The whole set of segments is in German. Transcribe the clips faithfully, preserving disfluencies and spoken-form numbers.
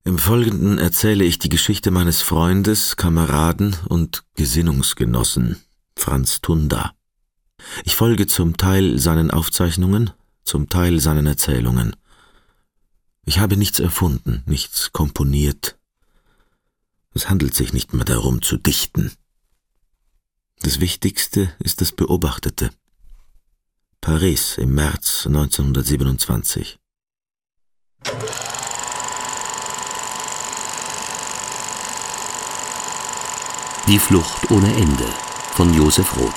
Im Folgenden erzähle ich die Geschichte meines Freundes, Kameraden und Gesinnungsgenossen, Franz Tunda. Ich folge zum Teil seinen Aufzeichnungen, zum Teil seinen Erzählungen. Ich habe nichts erfunden, nichts komponiert. Es handelt sich nicht mehr darum, zu dichten. Das Wichtigste ist das Beobachtete. Paris im März neunzehnhundertsiebenundzwanzig. Die Flucht ohne Ende von Josef Roth.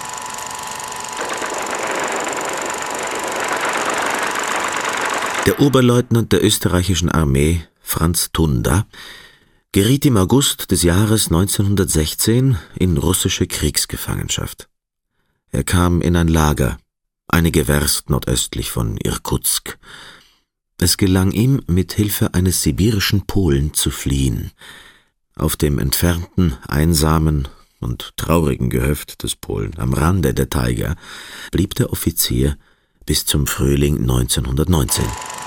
Der Oberleutnant der österreichischen Armee, Franz Tunda, geriet im August des Jahres neunzehnhundertsechzehn in russische Kriegsgefangenschaft. Er kam in ein Lager, einige Werst nordöstlich von Irkutsk. Es gelang ihm, mit Hilfe eines sibirischen Polen zu fliehen. Auf dem entfernten, einsamen und traurigen Gehöft des Polen am Rande der Taiga blieb der Offizier bis zum Frühling neunzehnhundertneunzehn.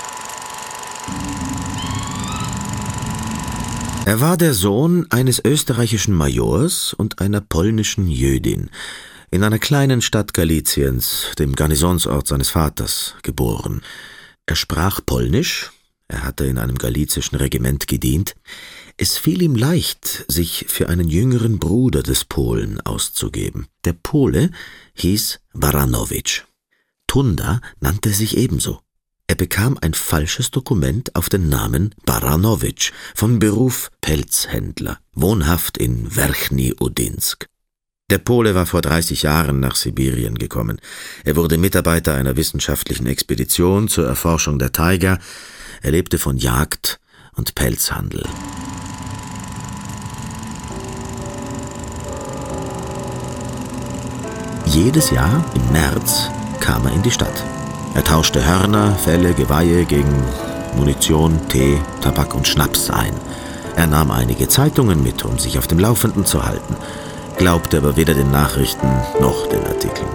Er war der Sohn eines österreichischen Majors und einer polnischen Jödin, in einer kleinen Stadt Galiciens, dem Garnisonsort seines Vaters, geboren. Er sprach Polnisch, er hatte in einem galizischen Regiment gedient. Es fiel ihm leicht, sich für einen jüngeren Bruder des Polen auszugeben. Der Pole hieß Baranowitsch. Tunda nannte sich ebenso. Er bekam ein falsches Dokument auf den Namen Baranowitsch, von Beruf Pelzhändler, wohnhaft in Werchny Udinsk. Der Pole war vor dreißig Jahren nach Sibirien gekommen. Er wurde Mitarbeiter einer wissenschaftlichen Expedition zur Erforschung der Taiga. Er lebte von Jagd und Pelzhandel. Jedes Jahr im März kam er in die Stadt. Er tauschte Hörner, Felle, Geweihe gegen Munition, Tee, Tabak und Schnaps ein. Er nahm einige Zeitungen mit, um sich auf dem Laufenden zu halten, glaubte aber weder den Nachrichten noch den Artikeln.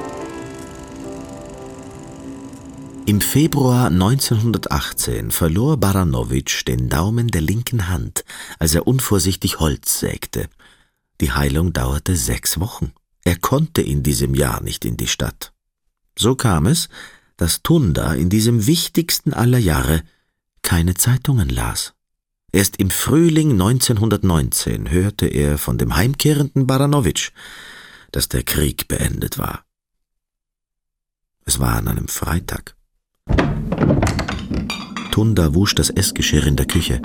Im Februar neunzehnhundertachtzehn verlor Baranowitsch den Daumen der linken Hand, als er unvorsichtig Holz sägte. Die Heilung dauerte sechs Wochen. Er konnte in diesem Jahr nicht in die Stadt. So kam es, dass Tunda in diesem wichtigsten aller Jahre keine Zeitungen las. Erst im Frühling neunzehnhundertneunzehn hörte er von dem heimkehrenden Baranowitsch, dass der Krieg beendet war. Es war an einem Freitag. Tunda wusch das Essgeschirr in der Küche.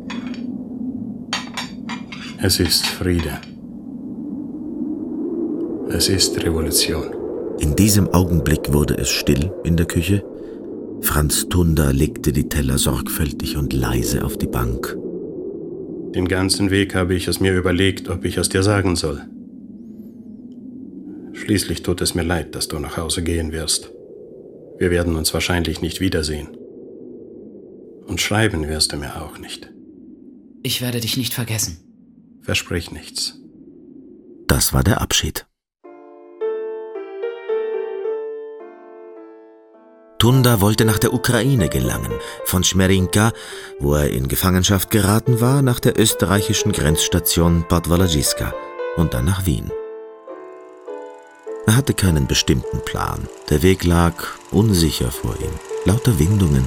Es ist Friede. Es ist Revolution. In diesem Augenblick wurde es still in der Küche. Franz Tunda legte die Teller sorgfältig und leise auf die Bank. Den ganzen Weg habe ich es mir überlegt, ob ich es dir sagen soll. Schließlich tut es mir leid, dass du nach Hause gehen wirst. Wir werden uns wahrscheinlich nicht wiedersehen. Und schreiben wirst du mir auch nicht. Ich werde dich nicht vergessen. Versprich nichts. Das war der Abschied. Tunda wollte nach der Ukraine gelangen, von Schmerinka, wo er in Gefangenschaft geraten war, nach der österreichischen Grenzstation Podwalajiska und dann nach Wien. Er hatte keinen bestimmten Plan. Der Weg lag unsicher vor ihm, lauter Windungen.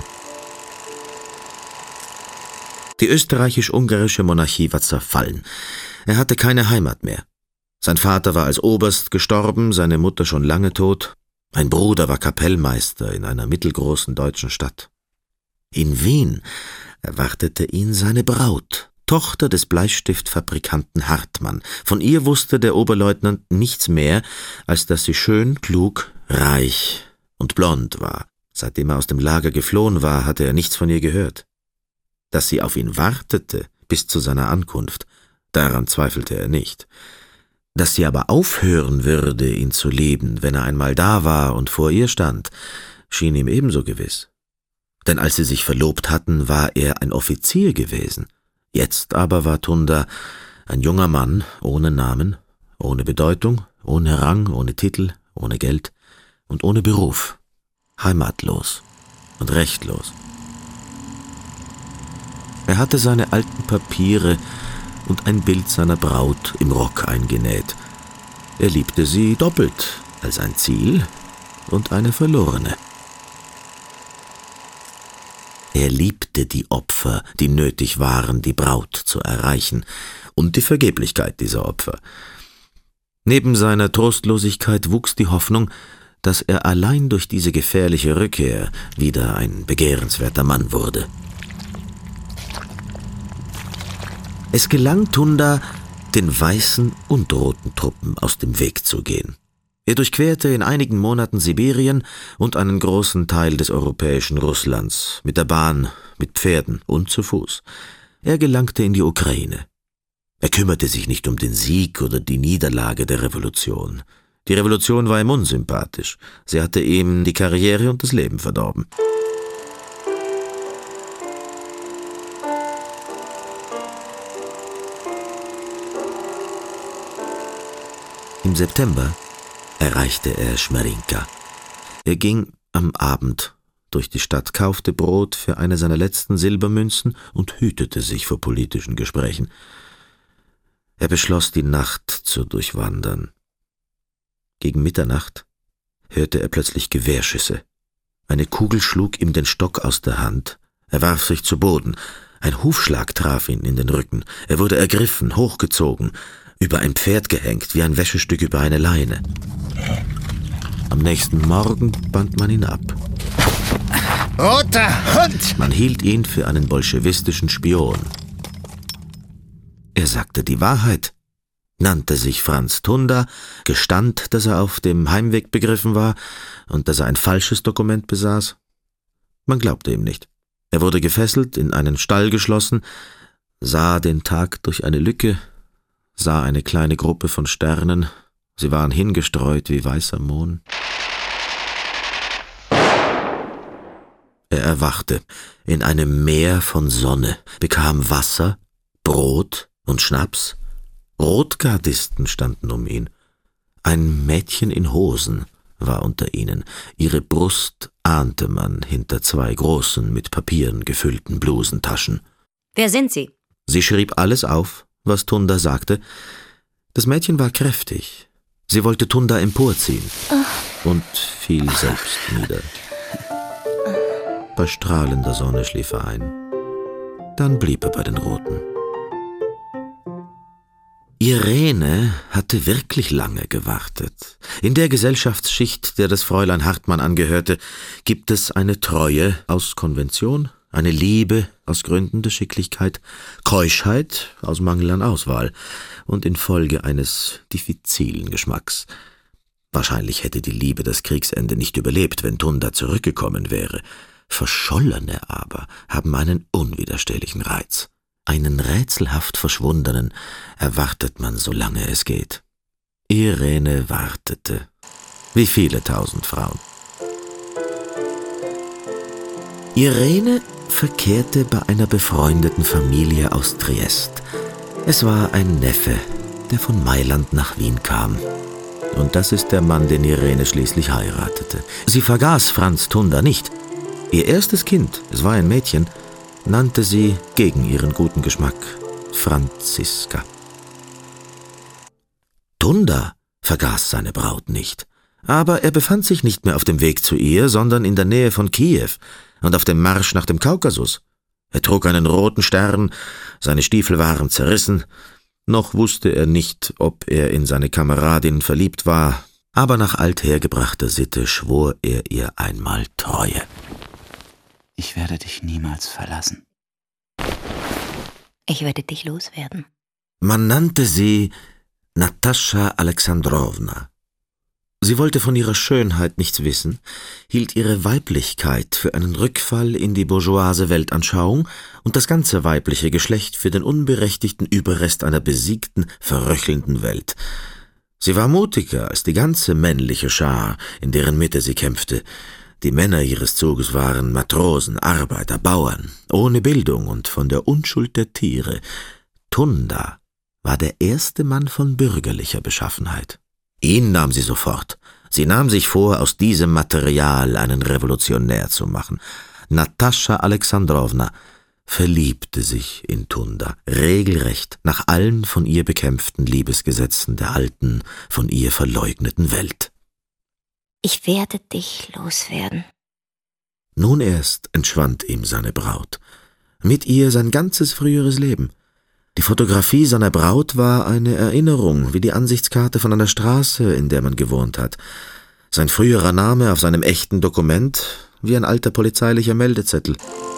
Die österreichisch-ungarische Monarchie war zerfallen. Er hatte keine Heimat mehr. Sein Vater war als Oberst gestorben, seine Mutter schon lange tot. Ein Bruder war Kapellmeister in einer mittelgroßen deutschen Stadt. In Wien erwartete ihn seine Braut, Tochter des Bleistiftfabrikanten Hartmann. Von ihr wusste der Oberleutnant nichts mehr, als dass sie schön, klug, reich und blond war. Seitdem er aus dem Lager geflohen war, hatte er nichts von ihr gehört. Dass sie auf ihn wartete bis zu seiner Ankunft, daran zweifelte er nicht. Dass sie aber aufhören würde, ihn zu lieben, wenn er einmal da war und vor ihr stand, schien ihm ebenso gewiss. Denn als sie sich verlobt hatten, war er ein Offizier gewesen. Jetzt aber war Tunda ein junger Mann ohne Namen, ohne Bedeutung, ohne Rang, ohne Titel, ohne Geld und ohne Beruf, heimatlos und rechtlos. Er hatte seine alten Papiere und ein Bild seiner Braut im Rock eingenäht. Er liebte sie doppelt, als ein Ziel und eine Verlorene. Er liebte die Opfer, die nötig waren, die Braut zu erreichen, und die Vergeblichkeit dieser Opfer. Neben seiner Trostlosigkeit wuchs die Hoffnung, dass er allein durch diese gefährliche Rückkehr wieder ein begehrenswerter Mann wurde. Es gelang Tunda, den weißen und roten Truppen aus dem Weg zu gehen. Er durchquerte in einigen Monaten Sibirien und einen großen Teil des europäischen Russlands, mit der Bahn, mit Pferden und zu Fuß. Er gelangte in die Ukraine. Er kümmerte sich nicht um den Sieg oder die Niederlage der Revolution. Die Revolution war ihm unsympathisch. Sie hatte ihm die Karriere und das Leben verdorben. Im September erreichte er Schmerinka. Er ging am Abend durch die Stadt, kaufte Brot für eine seiner letzten Silbermünzen und hütete sich vor politischen Gesprächen. Er beschloss, die Nacht zu durchwandern. Gegen Mitternacht hörte er plötzlich Gewehrschüsse. Eine Kugel schlug ihm den Stock aus der Hand. Er warf sich zu Boden. Ein Hufschlag traf ihn in den Rücken. Er wurde ergriffen, hochgezogen, über ein Pferd gehängt, wie ein Wäschestück über eine Leine. Am nächsten Morgen band man ihn ab. Roter Hund! Man hielt ihn für einen bolschewistischen Spion. Er sagte die Wahrheit, nannte sich Franz Tunda, gestand, dass er auf dem Heimweg begriffen war und dass er ein falsches Dokument besaß. Man glaubte ihm nicht. Er wurde gefesselt, in einen Stall geschlossen, sah den Tag durch eine Lücke, sah eine kleine Gruppe von Sternen, sie waren hingestreut wie weißer Mohn. Er erwachte in einem Meer von Sonne, bekam Wasser, Brot und Schnaps. Rotgardisten standen um ihn. Ein Mädchen in Hosen war unter ihnen. Ihre Brust ahnte man hinter zwei großen, mit Papieren gefüllten Blusentaschen. Wer sind Sie? Sie schrieb alles auf, was Tunda sagte. Das Mädchen war kräftig. Sie wollte Tunda emporziehen oh. und fiel selbst nieder. Bei strahlender Sonne schlief er ein. Dann blieb er bei den Roten. Irene hatte wirklich lange gewartet. In der Gesellschaftsschicht, der das Fräulein Hartmann angehörte, gibt es eine Treue aus Konvention, eine Liebe aus Gründen der Schicklichkeit, Keuschheit aus Mangel an Auswahl und infolge eines diffizilen Geschmacks. Wahrscheinlich hätte die Liebe das Kriegsende nicht überlebt, wenn Tunda zurückgekommen wäre. Verschollene aber haben einen unwiderstehlichen Reiz. Einen rätselhaft Verschwundenen erwartet man, solange es geht. Irene wartete, wie viele tausend Frauen. Irene verkehrte bei einer befreundeten Familie aus Triest. Es war ein Neffe, der von Mailand nach Wien kam. Und das ist der Mann, den Irene schließlich heiratete. Sie vergaß Franz Tunda nicht. Ihr erstes Kind, es war ein Mädchen, nannte sie gegen ihren guten Geschmack Franziska. Tunda vergaß seine Braut nicht, aber er befand sich nicht mehr auf dem Weg zu ihr, sondern in der Nähe von Kiew und auf dem Marsch nach dem Kaukasus. Er trug einen roten Stern, seine Stiefel waren zerrissen, noch wusste er nicht, ob er in seine Kameradin verliebt war, aber nach althergebrachter Sitte schwor er ihr einmal Treue. Ich werde dich niemals verlassen. Ich werde dich loswerden. Man nannte sie Natascha Alexandrowna. Sie wollte von ihrer Schönheit nichts wissen, hielt ihre Weiblichkeit für einen Rückfall in die bourgeoise Weltanschauung und das ganze weibliche Geschlecht für den unberechtigten Überrest einer besiegten, verröchelnden Welt. Sie war mutiger als die ganze männliche Schar, in deren Mitte sie kämpfte. Die Männer ihres Zuges waren Matrosen, Arbeiter, Bauern, ohne Bildung und von der Unschuld der Tiere. Tunda war der erste Mann von bürgerlicher Beschaffenheit. Ihn nahm sie sofort. Sie nahm sich vor, aus diesem Material einen Revolutionär zu machen. Natascha Alexandrowna verliebte sich in Tunda, regelrecht nach allen von ihr bekämpften Liebesgesetzen der alten, von ihr verleugneten Welt. Ich werde dich loswerden. Nun erst entschwand ihm seine Braut. Mit ihr sein ganzes früheres Leben. Die Fotografie seiner Braut war eine Erinnerung, wie die Ansichtskarte von einer Straße, in der man gewohnt hat. Sein früherer Name auf seinem echten Dokument, wie ein alter polizeilicher Meldezettel.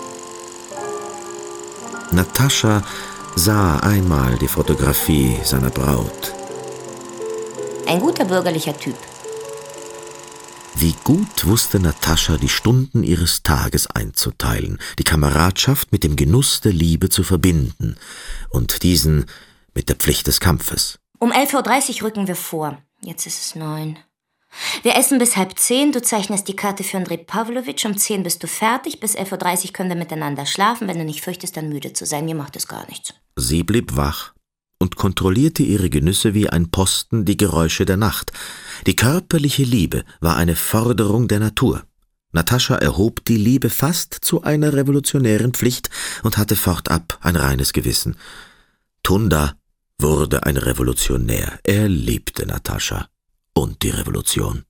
Natascha sah einmal die Fotografie seiner Braut. Ein guter bürgerlicher Typ. Wie gut wusste Natascha, die Stunden ihres Tages einzuteilen, die Kameradschaft mit dem Genuss der Liebe zu verbinden und diesen mit der Pflicht des Kampfes. Um elf Uhr dreißig rücken wir vor. Jetzt ist es neun. Wir essen bis halb zehn, du zeichnest die Karte für Andrei Pawlowitsch, um zehn bist du fertig, bis elf Uhr dreißig können wir miteinander schlafen, wenn du nicht fürchtest, dann müde zu sein, mir macht es gar nichts. Sie blieb wach und kontrollierte ihre Genüsse wie ein Posten die Geräusche der Nacht. Die körperliche Liebe war eine Forderung der Natur. Natascha erhob die Liebe fast zu einer revolutionären Pflicht und hatte fortab ein reines Gewissen. Tunda wurde ein Revolutionär. Er liebte Natascha und die Revolution.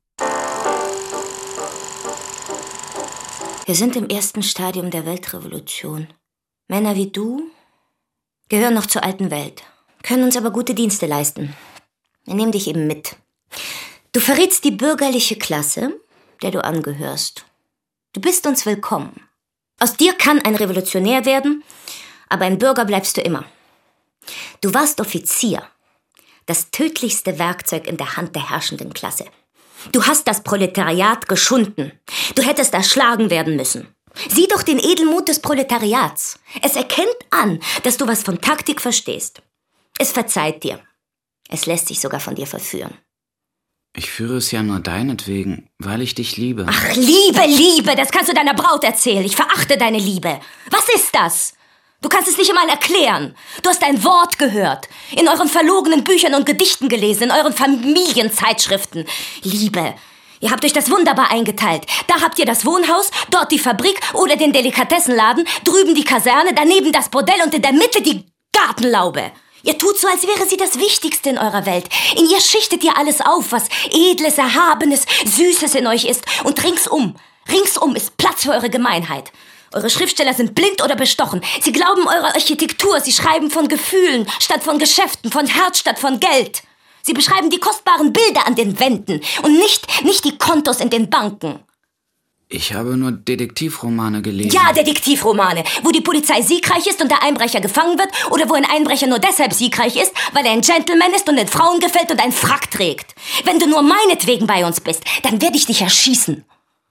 Wir sind im ersten Stadium der Weltrevolution. Männer wie du gehören noch zur alten Welt, können uns aber gute Dienste leisten. Wir nehmen dich eben mit. Du verrätst die bürgerliche Klasse, der du angehörst. Du bist uns willkommen. Aus dir kann ein Revolutionär werden, aber ein Bürger bleibst du immer. Du warst Offizier, das tödlichste Werkzeug in der Hand der herrschenden Klasse. Du hast das Proletariat geschunden. Du hättest erschlagen werden müssen. Sieh doch den Edelmut des Proletariats. Es erkennt an, dass du was von Taktik verstehst. Es verzeiht dir. Es lässt sich sogar von dir verführen. Ich führe es ja nur deinetwegen, weil ich dich liebe. Ach, Liebe, Liebe, das kannst du deiner Braut erzählen. Ich verachte deine Liebe. Was ist das? Du kannst es nicht einmal erklären. Du hast ein Wort gehört. In euren verlogenen Büchern und Gedichten gelesen, in euren Familienzeitschriften. Liebe. Ihr habt euch das wunderbar eingeteilt. Da habt ihr das Wohnhaus, dort die Fabrik oder den Delikatessenladen, drüben die Kaserne, daneben das Bordell und in der Mitte die Gartenlaube. Ihr tut so, als wäre sie das Wichtigste in eurer Welt. In ihr schichtet ihr alles auf, was Edles, Erhabenes, Süßes in euch ist. Und ringsum, ringsum ist Platz für eure Gemeinheit. Eure Schriftsteller sind blind oder bestochen. Sie glauben eurer Architektur. Sie schreiben von Gefühlen statt von Geschäften, von Herz statt von Geld. Sie beschreiben die kostbaren Bilder an den Wänden und nicht, nicht die Kontos in den Banken. Ich habe nur Detektivromane gelesen. Ja, Detektivromane, wo die Polizei siegreich ist und der Einbrecher gefangen wird oder wo ein Einbrecher nur deshalb siegreich ist, weil er ein Gentleman ist und den Frauen gefällt und einen Frack trägt. Wenn du nur meinetwegen bei uns bist, dann werde ich dich erschießen.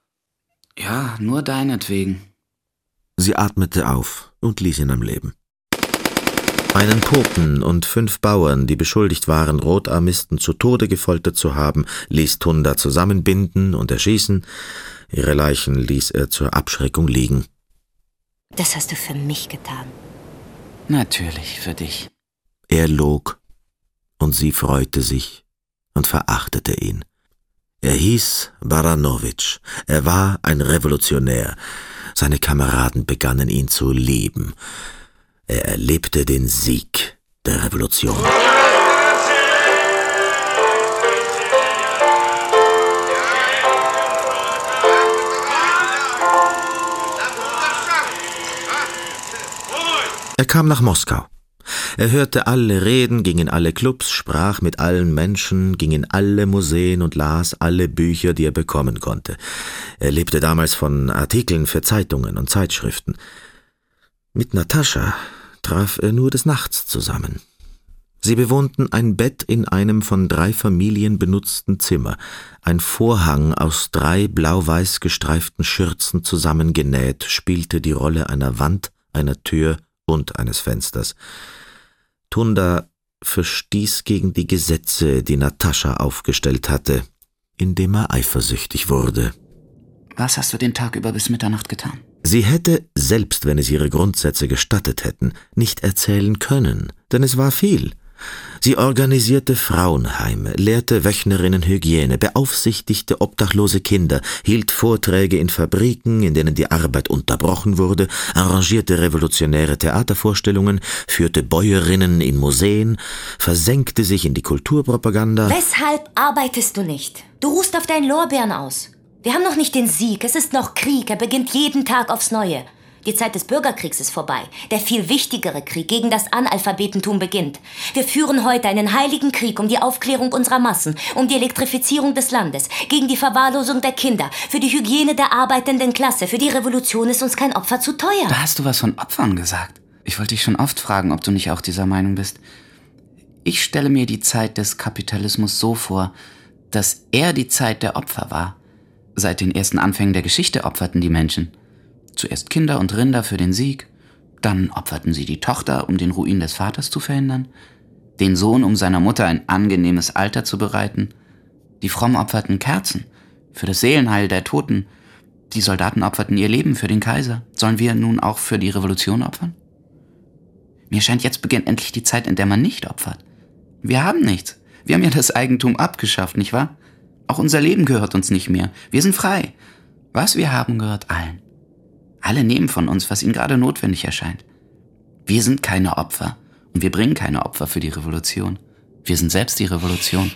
Ja, nur deinetwegen. Sie atmete auf und ließ ihn am Leben. Einen Popen und fünf Bauern, die beschuldigt waren, Rotarmisten zu Tode gefoltert zu haben, ließ Tunda zusammenbinden und erschießen. Ihre Leichen ließ er zur Abschreckung liegen. Das hast du für mich getan. Natürlich für dich. Er log, und sie freute sich und verachtete ihn. Er hieß Baranowitsch. Er war ein Revolutionär. Seine Kameraden begannen ihn zu lieben. Er erlebte den Sieg der Revolution. Er kam nach Moskau. Er hörte alle Reden, ging in alle Clubs, sprach mit allen Menschen, ging in alle Museen und las alle Bücher, die er bekommen konnte. Er lebte damals von Artikeln für Zeitungen und Zeitschriften. Mit Natascha traf er nur des Nachts zusammen. Sie bewohnten ein Bett in einem von drei Familien benutzten Zimmer, ein Vorhang aus drei blau-weiß gestreiften Schürzen zusammengenäht, spielte die Rolle einer Wand, einer Tür und eines Fensters. Tunda verstieß gegen die Gesetze, die Natascha aufgestellt hatte, indem er eifersüchtig wurde. Was hast du den Tag über bis Mitternacht getan? Sie hätte, selbst wenn es ihre Grundsätze gestattet hätten, nicht erzählen können, denn es war viel. Sie organisierte Frauenheime, lehrte Wöchnerinnen Hygiene, beaufsichtigte obdachlose Kinder, hielt Vorträge in Fabriken, in denen die Arbeit unterbrochen wurde, arrangierte revolutionäre Theatervorstellungen, führte Bäuerinnen in Museen, versenkte sich in die Kulturpropaganda. Weshalb arbeitest du nicht? Du ruhst auf deinen Lorbeeren aus. Wir haben noch nicht den Sieg, es ist noch Krieg, er beginnt jeden Tag aufs Neue. Die Zeit des Bürgerkriegs ist vorbei. Der viel wichtigere Krieg gegen das Analphabetentum beginnt. Wir führen heute einen heiligen Krieg um die Aufklärung unserer Massen, um die Elektrifizierung des Landes, gegen die Verwahrlosung der Kinder, für die Hygiene der arbeitenden Klasse. Für die Revolution ist uns kein Opfer zu teuer. Da hast du was von Opfern gesagt. Ich wollte dich schon oft fragen, ob du nicht auch dieser Meinung bist. Ich stelle mir die Zeit des Kapitalismus so vor, dass er die Zeit der Opfer war. Seit den ersten Anfängen der Geschichte opferten die Menschen. Zuerst Kinder und Rinder für den Sieg, dann opferten sie die Tochter, um den Ruin des Vaters zu verhindern, den Sohn, um seiner Mutter ein angenehmes Alter zu bereiten, die Frommen opferten Kerzen für das Seelenheil der Toten, die Soldaten opferten ihr Leben für den Kaiser. Sollen wir nun auch für die Revolution opfern? Mir scheint, jetzt beginnt endlich die Zeit, in der man nicht opfert. Wir haben nichts. Wir haben ja das Eigentum abgeschafft, nicht wahr? Auch unser Leben gehört uns nicht mehr. Wir sind frei. Was wir haben, gehört allen. Alle nehmen von uns, was ihnen gerade notwendig erscheint. Wir sind keine Opfer und wir bringen keine Opfer für die Revolution. Wir sind selbst die Revolution.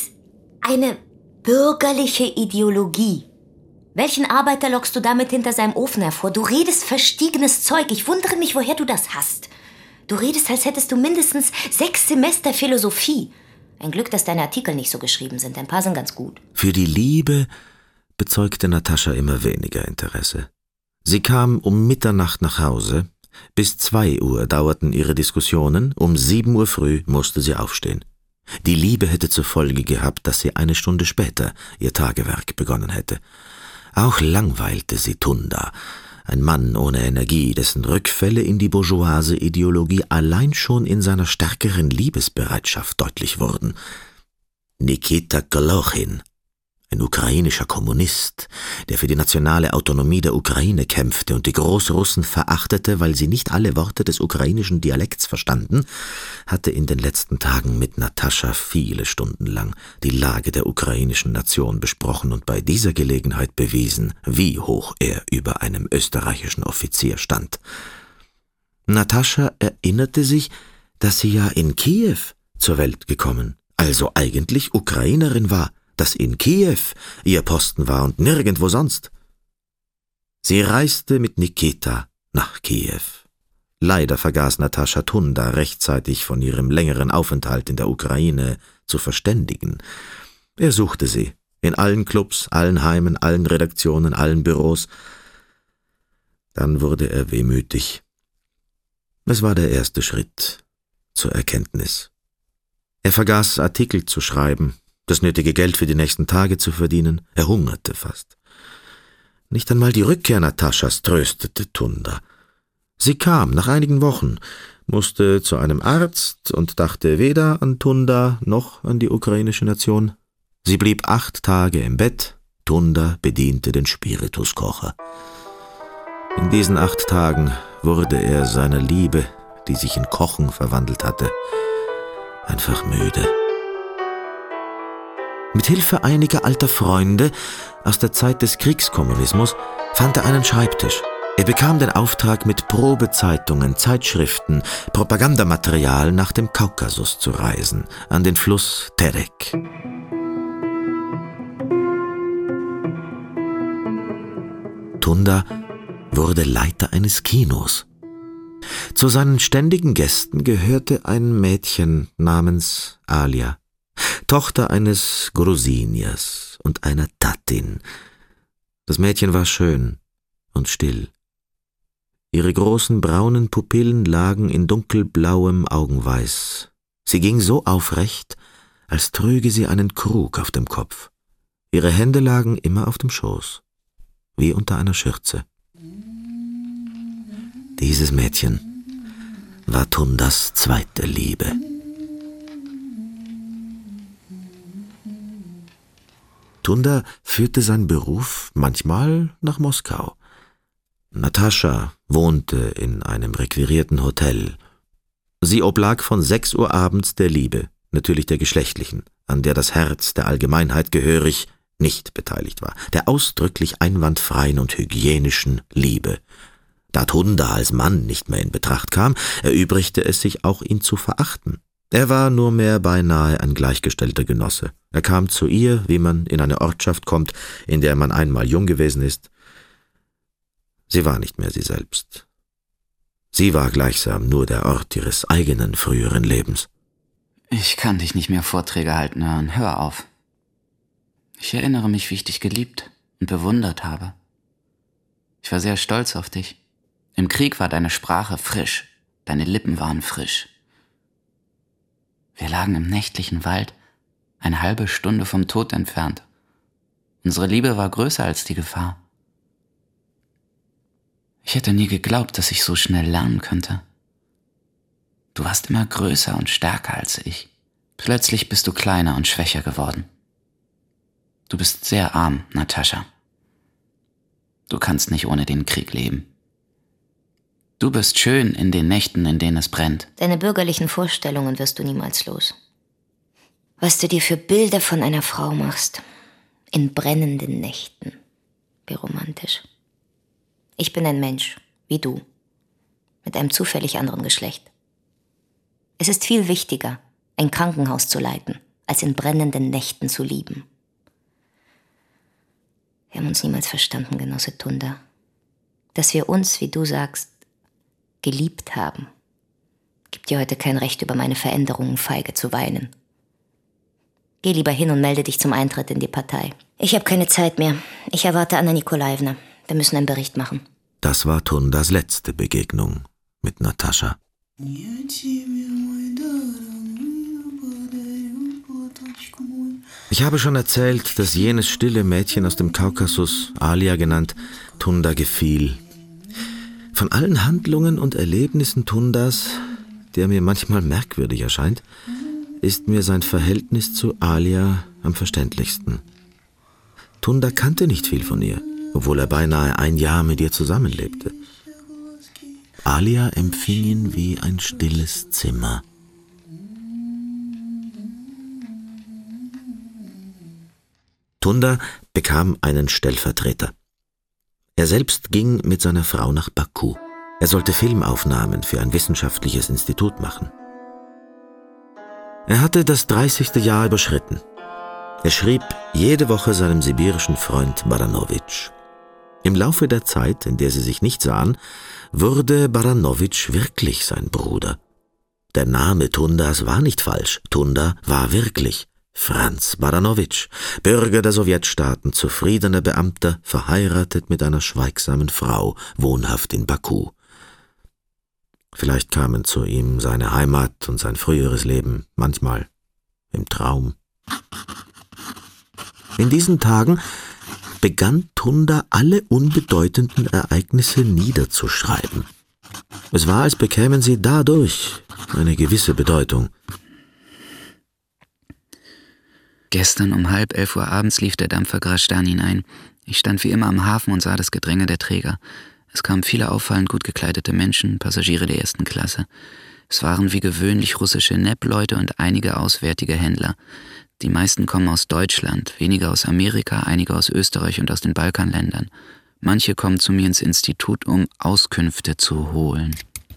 Eine bürgerliche Ideologie. Welchen Arbeiter lockst du damit hinter seinem Ofen hervor? Du redest verstiegenes Zeug. Ich wundere mich, woher du das hast. Du redest, als hättest du mindestens sechs Semester Philosophie. Ein Glück, dass deine Artikel nicht so geschrieben sind. Ein paar sind ganz gut. Für die Liebe bezeugte Natascha immer weniger Interesse. Sie kam um Mitternacht nach Hause, bis zwei Uhr dauerten ihre Diskussionen, um sieben Uhr früh musste sie aufstehen. Die Liebe hätte zur Folge gehabt, dass sie eine Stunde später ihr Tagewerk begonnen hätte. Auch langweilte sie Tunda, ein Mann ohne Energie, dessen Rückfälle in die bourgeoise Ideologie allein schon in seiner stärkeren Liebesbereitschaft deutlich wurden. Nikita Golochin, ein ukrainischer Kommunist, der für die nationale Autonomie der Ukraine kämpfte und die Großrussen verachtete, weil sie nicht alle Worte des ukrainischen Dialekts verstanden, hatte in den letzten Tagen mit Natascha viele Stunden lang die Lage der ukrainischen Nation besprochen und bei dieser Gelegenheit bewiesen, wie hoch er über einem österreichischen Offizier stand. Natascha erinnerte sich, dass sie ja in Kiew zur Welt gekommen, also eigentlich Ukrainerin war, dass in Kiew ihr Posten war und nirgendwo sonst. Sie reiste mit Nikita nach Kiew. Leider vergaß Natascha Tunda rechtzeitig von ihrem längeren Aufenthalt in der Ukraine zu verständigen. Er suchte sie in allen Clubs, allen Heimen, allen Redaktionen, allen Büros. Dann wurde er wehmütig. Es war der erste Schritt zur Erkenntnis. Er vergaß, Artikel zu schreiben, das nötige Geld für die nächsten Tage zu verdienen. Er hungerte fast. Nicht einmal die Rückkehr Nataschas tröstete Tunda. Sie kam nach einigen Wochen, musste zu einem Arzt und dachte weder an Tunda noch an die ukrainische Nation. Sie blieb acht Tage im Bett. Tunda bediente den Spirituskocher. In diesen acht Tagen wurde er seiner Liebe, die sich in Kochen verwandelt hatte, einfach müde. Mit Hilfe einiger alter Freunde aus der Zeit des Kriegskommunismus fand er einen Schreibtisch. Er bekam den Auftrag, mit Probezeitungen, Zeitschriften, Propagandamaterial nach dem Kaukasus zu reisen, an den Fluss Terek. Tunda wurde Leiter eines Kinos. Zu seinen ständigen Gästen gehörte ein Mädchen namens Alia, Tochter eines Grusiniers und einer Tatin. Das Mädchen war schön und still. Ihre großen braunen Pupillen lagen in dunkelblauem Augenweiß. Sie ging so aufrecht, als trüge sie einen Krug auf dem Kopf. Ihre Hände lagen immer auf dem Schoß, wie unter einer Schürze. Dieses Mädchen war Tundas zweite Liebe. Tunda führte seinen Beruf manchmal nach Moskau. Natascha wohnte in einem requirierten Hotel. Sie oblag von sechs Uhr abends der Liebe, natürlich der geschlechtlichen, an der das Herz der Allgemeinheit gehörig nicht beteiligt war, der ausdrücklich einwandfreien und hygienischen Liebe. Da Tunda als Mann nicht mehr in Betracht kam, erübrigte es sich auch, ihn zu verachten. Er war nur mehr beinahe ein gleichgestellter Genosse. Er kam zu ihr, wie man in eine Ortschaft kommt, in der man einmal jung gewesen ist. Sie war nicht mehr sie selbst. Sie war gleichsam nur der Ort ihres eigenen früheren Lebens. Ich kann dich nicht mehr Vorträge halten hören. Hör auf. Ich erinnere mich, wie ich dich geliebt und bewundert habe. Ich war sehr stolz auf dich. Im Krieg war deine Sprache frisch, deine Lippen waren frisch. Wir lagen im nächtlichen Wald, eine halbe Stunde vom Tod entfernt. Unsere Liebe war größer als die Gefahr. Ich hätte nie geglaubt, dass ich so schnell lernen könnte. Du warst immer größer und stärker als ich. Plötzlich bist du kleiner und schwächer geworden. Du bist sehr arm, Natascha. Du kannst nicht ohne den Krieg leben. Du bist schön in den Nächten, in denen es brennt. Deine bürgerlichen Vorstellungen wirst du niemals los. Was du dir für Bilder von einer Frau machst, in brennenden Nächten. Wie romantisch. Ich bin ein Mensch, wie du, mit einem zufällig anderen Geschlecht. Es ist viel wichtiger, ein Krankenhaus zu leiten, als in brennenden Nächten zu lieben. Wir haben uns niemals verstanden, Genosse Tunda. Dass wir uns, wie du sagst, geliebt haben, gibt dir heute kein Recht, über meine Veränderungen feige zu weinen. Geh lieber hin und melde dich zum Eintritt in die Partei. Ich habe keine Zeit mehr. Ich erwarte Anna Nikolajewna. Wir müssen einen Bericht machen. Das war Tundas letzte Begegnung mit Natascha. Ich habe schon erzählt, dass jenes stille Mädchen aus dem Kaukasus, Alia genannt, Tunda gefiel. Von allen Handlungen und Erlebnissen Tundas, der mir manchmal merkwürdig erscheint, ist mir sein Verhältnis zu Alia am verständlichsten. Tunda kannte nicht viel von ihr, obwohl er beinahe ein Jahr mit ihr zusammenlebte. Alia empfing ihn wie ein stilles Zimmer. Tunda bekam einen Stellvertreter. Er selbst ging mit seiner Frau nach Baku. Er sollte Filmaufnahmen für ein wissenschaftliches Institut machen. Er hatte das dreißigste Jahr überschritten. Er schrieb jede Woche seinem sibirischen Freund Baranowitsch. Im Laufe der Zeit, in der sie sich nicht sahen, wurde Baranowitsch wirklich sein Bruder. Der Name Tundas war nicht falsch. Tunda war wirklich Franz Baranowitsch, Bürger der Sowjetstaaten, zufriedener Beamter, verheiratet mit einer schweigsamen Frau, wohnhaft in Baku. Vielleicht kamen zu ihm seine Heimat und sein früheres Leben, manchmal im Traum. In diesen Tagen begann Tunda alle unbedeutenden Ereignisse niederzuschreiben. Es war, als bekämen sie dadurch eine gewisse Bedeutung. Gestern um halb elf Uhr abends lief der Dampfer Grashdanin ein. Ich stand wie immer am Hafen und sah das Gedränge der Träger. Es kamen viele auffallend gut gekleidete Menschen, Passagiere der ersten Klasse. Es waren wie gewöhnlich russische Nepp-Leute und einige auswärtige Händler. Die meisten kommen aus Deutschland, wenige aus Amerika, einige aus Österreich und aus den Balkanländern. Manche kommen zu mir ins Institut, um Auskünfte zu holen.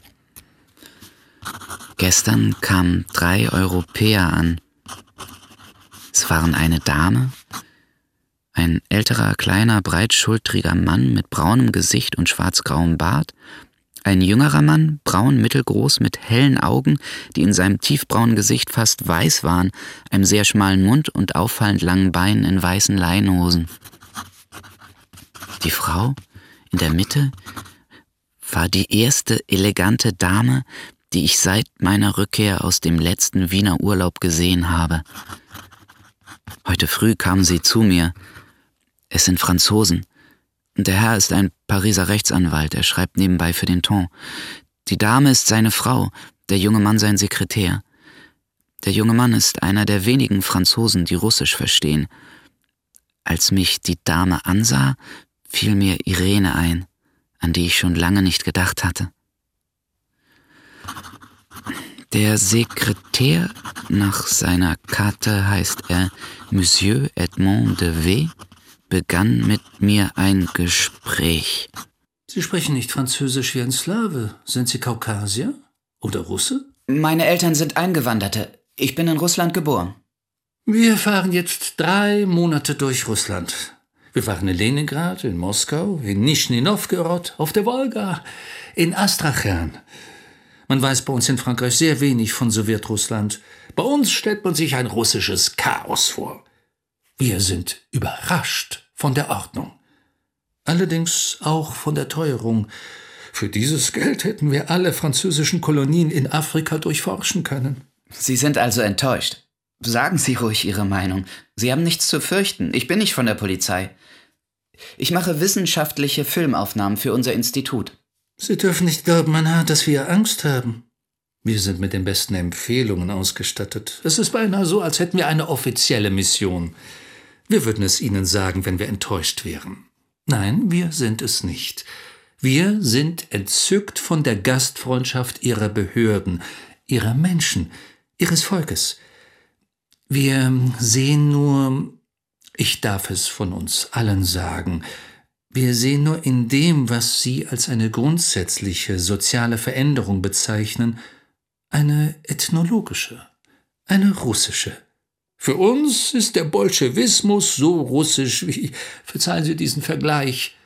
Gestern kamen drei Europäer an. Es waren eine Dame, ein älterer, kleiner, breitschultriger Mann mit braunem Gesicht und schwarzgrauem Bart, ein jüngerer Mann, braun, mittelgroß, mit hellen Augen, die in seinem tiefbraunen Gesicht fast weiß waren, einem sehr schmalen Mund und auffallend langen Beinen in weißen Leinhosen. Die Frau in der Mitte war die erste elegante Dame, die ich seit meiner Rückkehr aus dem letzten Wiener Urlaub gesehen habe. Heute früh kamen sie zu mir. Es sind Franzosen. Der Herr ist ein Pariser Rechtsanwalt, er schreibt nebenbei für den Ton. Die Dame ist seine Frau, der junge Mann sein Sekretär. Der junge Mann ist einer der wenigen Franzosen, die Russisch verstehen. Als mich die Dame ansah, fiel mir Irene ein, an die ich schon lange nicht gedacht hatte. Der Sekretär, nach seiner Karte heißt er Monsieur Edmond de W., begann mit mir ein Gespräch. Sie sprechen nicht Französisch wie ein Slave. Sind Sie Kaukasier oder Russe? Meine Eltern sind Eingewanderte. Ich bin in Russland geboren. Wir fahren jetzt drei Monate durch Russland. Wir waren in Leningrad, in Moskau, in Nischni Nowgorod, auf der Wolga, in Astrachan. Man weiß bei uns in Frankreich sehr wenig von Sowjetrussland. Bei uns stellt man sich ein russisches Chaos vor. Wir sind überrascht von der Ordnung. Allerdings auch von der Teuerung. Für dieses Geld hätten wir alle französischen Kolonien in Afrika durchforschen können. Sie sind also enttäuscht. Sagen Sie ruhig Ihre Meinung. Sie haben nichts zu fürchten. Ich bin nicht von der Polizei. Ich mache wissenschaftliche Filmaufnahmen für unser Institut. Sie dürfen nicht glauben, mein Herr, dass wir Angst haben. Wir sind mit den besten Empfehlungen ausgestattet. Es ist beinahe so, als hätten wir eine offizielle Mission. Wir würden es Ihnen sagen, wenn wir enttäuscht wären. Nein, wir sind es nicht. Wir sind entzückt von der Gastfreundschaft Ihrer Behörden, Ihrer Menschen, Ihres Volkes. Wir sehen nur, ich darf es von uns allen sagen, wir sehen nur in dem, was Sie als eine grundsätzliche soziale Veränderung bezeichnen, eine ethnologische, eine russische. Für uns ist der Bolschewismus so russisch wie, verzeihen Sie diesen Vergleich,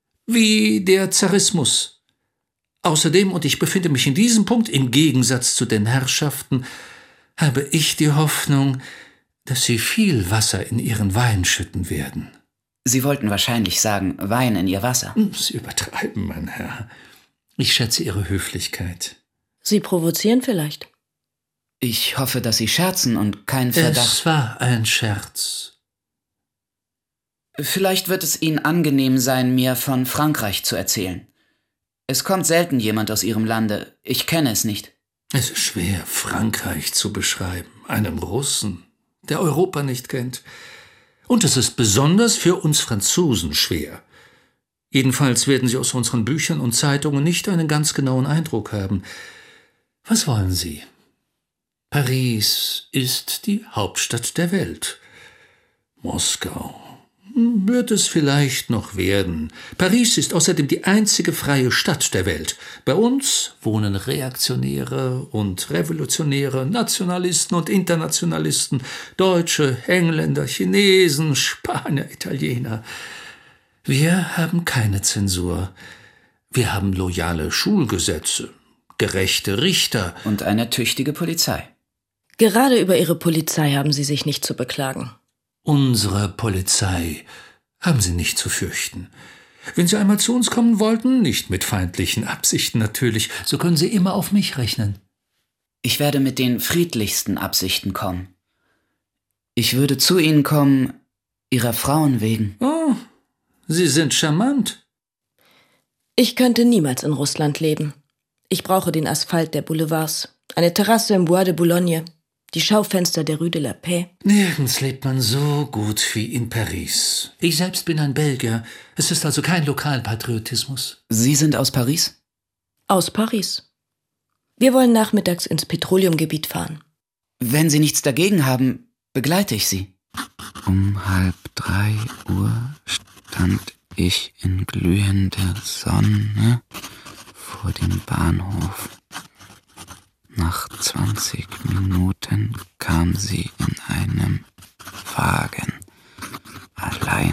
wie der Zarismus. Außerdem, und ich befinde mich in diesem Punkt im Gegensatz zu den Herrschaften, habe ich die Hoffnung, dass Sie viel Wasser in Ihren Wein schütten werden. Sie wollten wahrscheinlich sagen, Wein in Ihr Wasser. Sie übertreiben, mein Herr. Ich schätze Ihre Höflichkeit. Sie provozieren vielleicht. Ich hoffe, dass Sie scherzen und keinen Verdacht... Es war ein Scherz. Vielleicht wird es Ihnen angenehm sein, mir von Frankreich zu erzählen. Es kommt selten jemand aus Ihrem Lande. Ich kenne es nicht. Es ist schwer, Frankreich zu beschreiben. Einem Russen, der Europa nicht kennt. Und es ist besonders für uns Franzosen schwer. Jedenfalls werden Sie aus unseren Büchern und Zeitungen nicht einen ganz genauen Eindruck haben. Was wollen Sie? Paris ist die Hauptstadt der Welt. Moskau wird es vielleicht noch werden. Paris ist außerdem die einzige freie Stadt der Welt. Bei uns wohnen Reaktionäre und Revolutionäre, Nationalisten und Internationalisten, Deutsche, Engländer, Chinesen, Spanier, Italiener. Wir haben keine Zensur. Wir haben loyale Schulgesetze, gerechte Richter. Und eine tüchtige Polizei. Gerade über Ihre Polizei haben Sie sich nicht zu beklagen. Unsere Polizei haben Sie nicht zu fürchten. Wenn Sie einmal zu uns kommen wollten, nicht mit feindlichen Absichten natürlich, so können Sie immer auf mich rechnen. Ich werde mit den friedlichsten Absichten kommen. Ich würde zu Ihnen kommen, Ihrer Frauen wegen. Oh, Sie sind charmant. Ich könnte niemals in Russland leben. Ich brauche den Asphalt der Boulevards, eine Terrasse im Bois de Boulogne, die Schaufenster der Rue de la Paix. Nirgends lebt man so gut wie in Paris. Ich selbst bin ein Belgier. Es ist also kein Lokalpatriotismus. Sie sind aus Paris? Aus Paris. Wir wollen nachmittags ins Petroleumgebiet fahren. Wenn Sie nichts dagegen haben, begleite ich Sie. Um halb drei Uhr stand ich in glühender Sonne vor dem Bahnhof. Nach zwanzig Minuten kam sie in einem Wagen. Allein.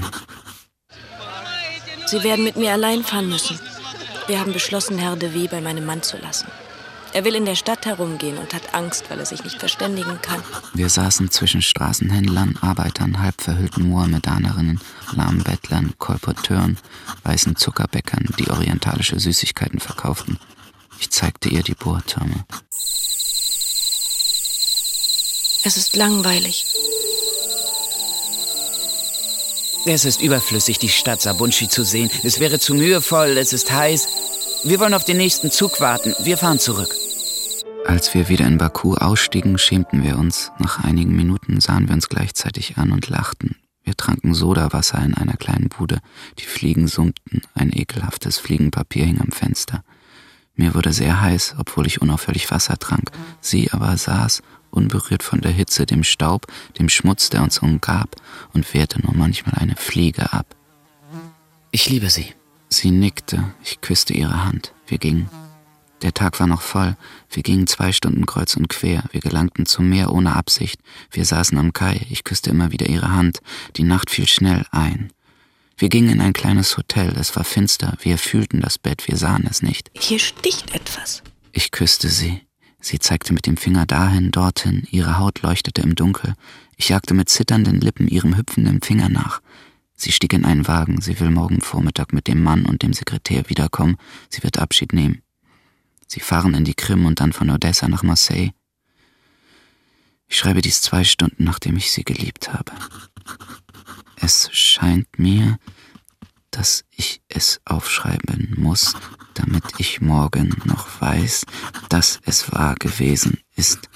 Sie werden mit mir allein fahren müssen. Wir haben beschlossen, Herr de W. bei meinem Mann zu lassen. Er will in der Stadt herumgehen und hat Angst, weil er sich nicht verständigen kann. Wir saßen zwischen Straßenhändlern, Arbeitern, halb verhüllten Mohammedanerinnen, lahmen Bettlern, Kolporteuren, weißen Zuckerbäckern, die orientalische Süßigkeiten verkauften. Ich zeigte ihr die Bohrtürme. Es ist langweilig. Es ist überflüssig, die Stadt Sabunchi zu sehen. Es wäre zu mühevoll, es ist heiß. Wir wollen auf den nächsten Zug warten. Wir fahren zurück. Als wir wieder in Baku ausstiegen, schämten wir uns. Nach einigen Minuten sahen wir uns gleichzeitig an und lachten. Wir tranken Sodawasser in einer kleinen Bude. Die Fliegen summten. Ein ekelhaftes Fliegenpapier hing am Fenster. Mir wurde sehr heiß, obwohl ich unaufhörlich Wasser trank. Sie aber saß, unberührt von der Hitze, dem Staub, dem Schmutz, der uns umgab, und wehrte nur manchmal eine Fliege ab. »Ich liebe Sie.« Sie nickte, ich küsste ihre Hand. Wir gingen. Der Tag war noch voll. Wir gingen zwei Stunden kreuz und quer. Wir gelangten zum Meer ohne Absicht. Wir saßen am Kai. Ich küsste immer wieder ihre Hand. Die Nacht fiel schnell ein. Wir gingen in ein kleines Hotel. Es war finster. Wir fühlten das Bett. Wir sahen es nicht. Hier sticht etwas. Ich küsste sie. Sie zeigte mit dem Finger dahin, dorthin. Ihre Haut leuchtete im Dunkel. Ich jagte mit zitternden Lippen ihrem hüpfenden Finger nach. Sie stieg in einen Wagen. Sie will morgen Vormittag mit dem Mann und dem Sekretär wiederkommen. Sie wird Abschied nehmen. Sie fahren in die Krim und dann von Odessa nach Marseille. Ich schreibe dies zwei Stunden, nachdem ich sie geliebt habe. Es scheint mir, dass ich es aufschreiben muss, damit ich morgen noch weiß, dass es wahr gewesen ist.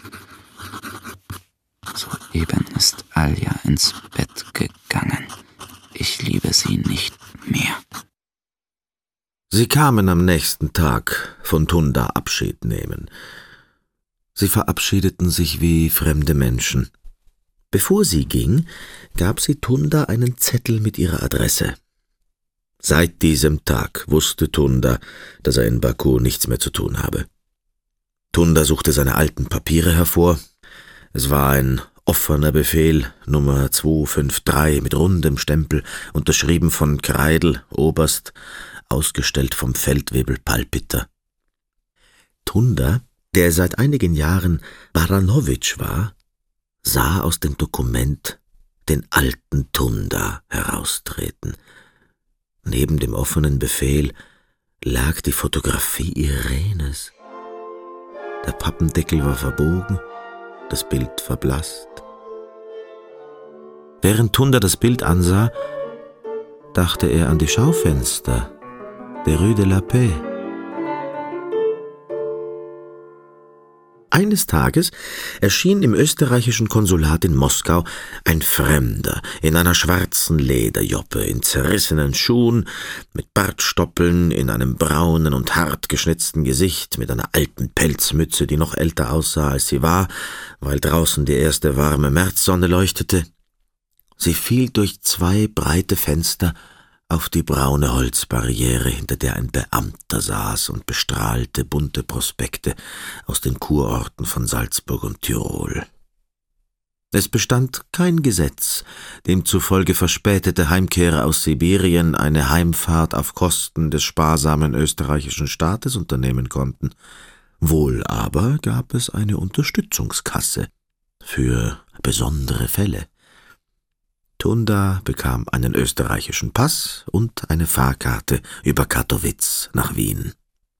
Soeben ist Alja ins Bett gegangen. Ich liebe sie nicht mehr. Sie kamen am nächsten Tag von Tunda Abschied nehmen. Sie verabschiedeten sich wie fremde Menschen. Bevor sie ging, gab sie Tunda einen Zettel mit ihrer Adresse. Seit diesem Tag wusste Tunda, dass er in Baku nichts mehr zu tun habe. Tunda suchte seine alten Papiere hervor. Es war ein offener Befehl, Nummer zwei fünf drei mit rundem Stempel, unterschrieben von Kreidl, Oberst, ausgestellt vom Feldwebel Palpiter. Tunda, der seit einigen Jahren Baranowitsch war, sah aus dem Dokument den alten Tunda heraustreten. Neben dem offenen Befehl lag die Fotografie Irenes. Der Pappendeckel war verbogen, das Bild verblasst. Während Tunda das Bild ansah, dachte er an die Schaufenster der Rue de la Paix. Eines Tages erschien im österreichischen Konsulat in Moskau ein Fremder in einer schwarzen Lederjoppe, in zerrissenen Schuhen, mit Bartstoppeln, in einem braunen und hart geschnitzten Gesicht, mit einer alten Pelzmütze, die noch älter aussah, als sie war, weil draußen die erste warme Märzsonne leuchtete. Sie fiel durch zwei breite Fenster auf die braune Holzbarriere, hinter der ein Beamter saß und bestrahlte bunte Prospekte aus den Kurorten von Salzburg und Tirol. Es bestand kein Gesetz, demzufolge verspätete Heimkehrer aus Sibirien eine Heimfahrt auf Kosten des sparsamen österreichischen Staates unternehmen konnten. Wohl aber gab es eine Unterstützungskasse für besondere Fälle. Tunda bekam einen österreichischen Pass und eine Fahrkarte über Kattowitz nach Wien.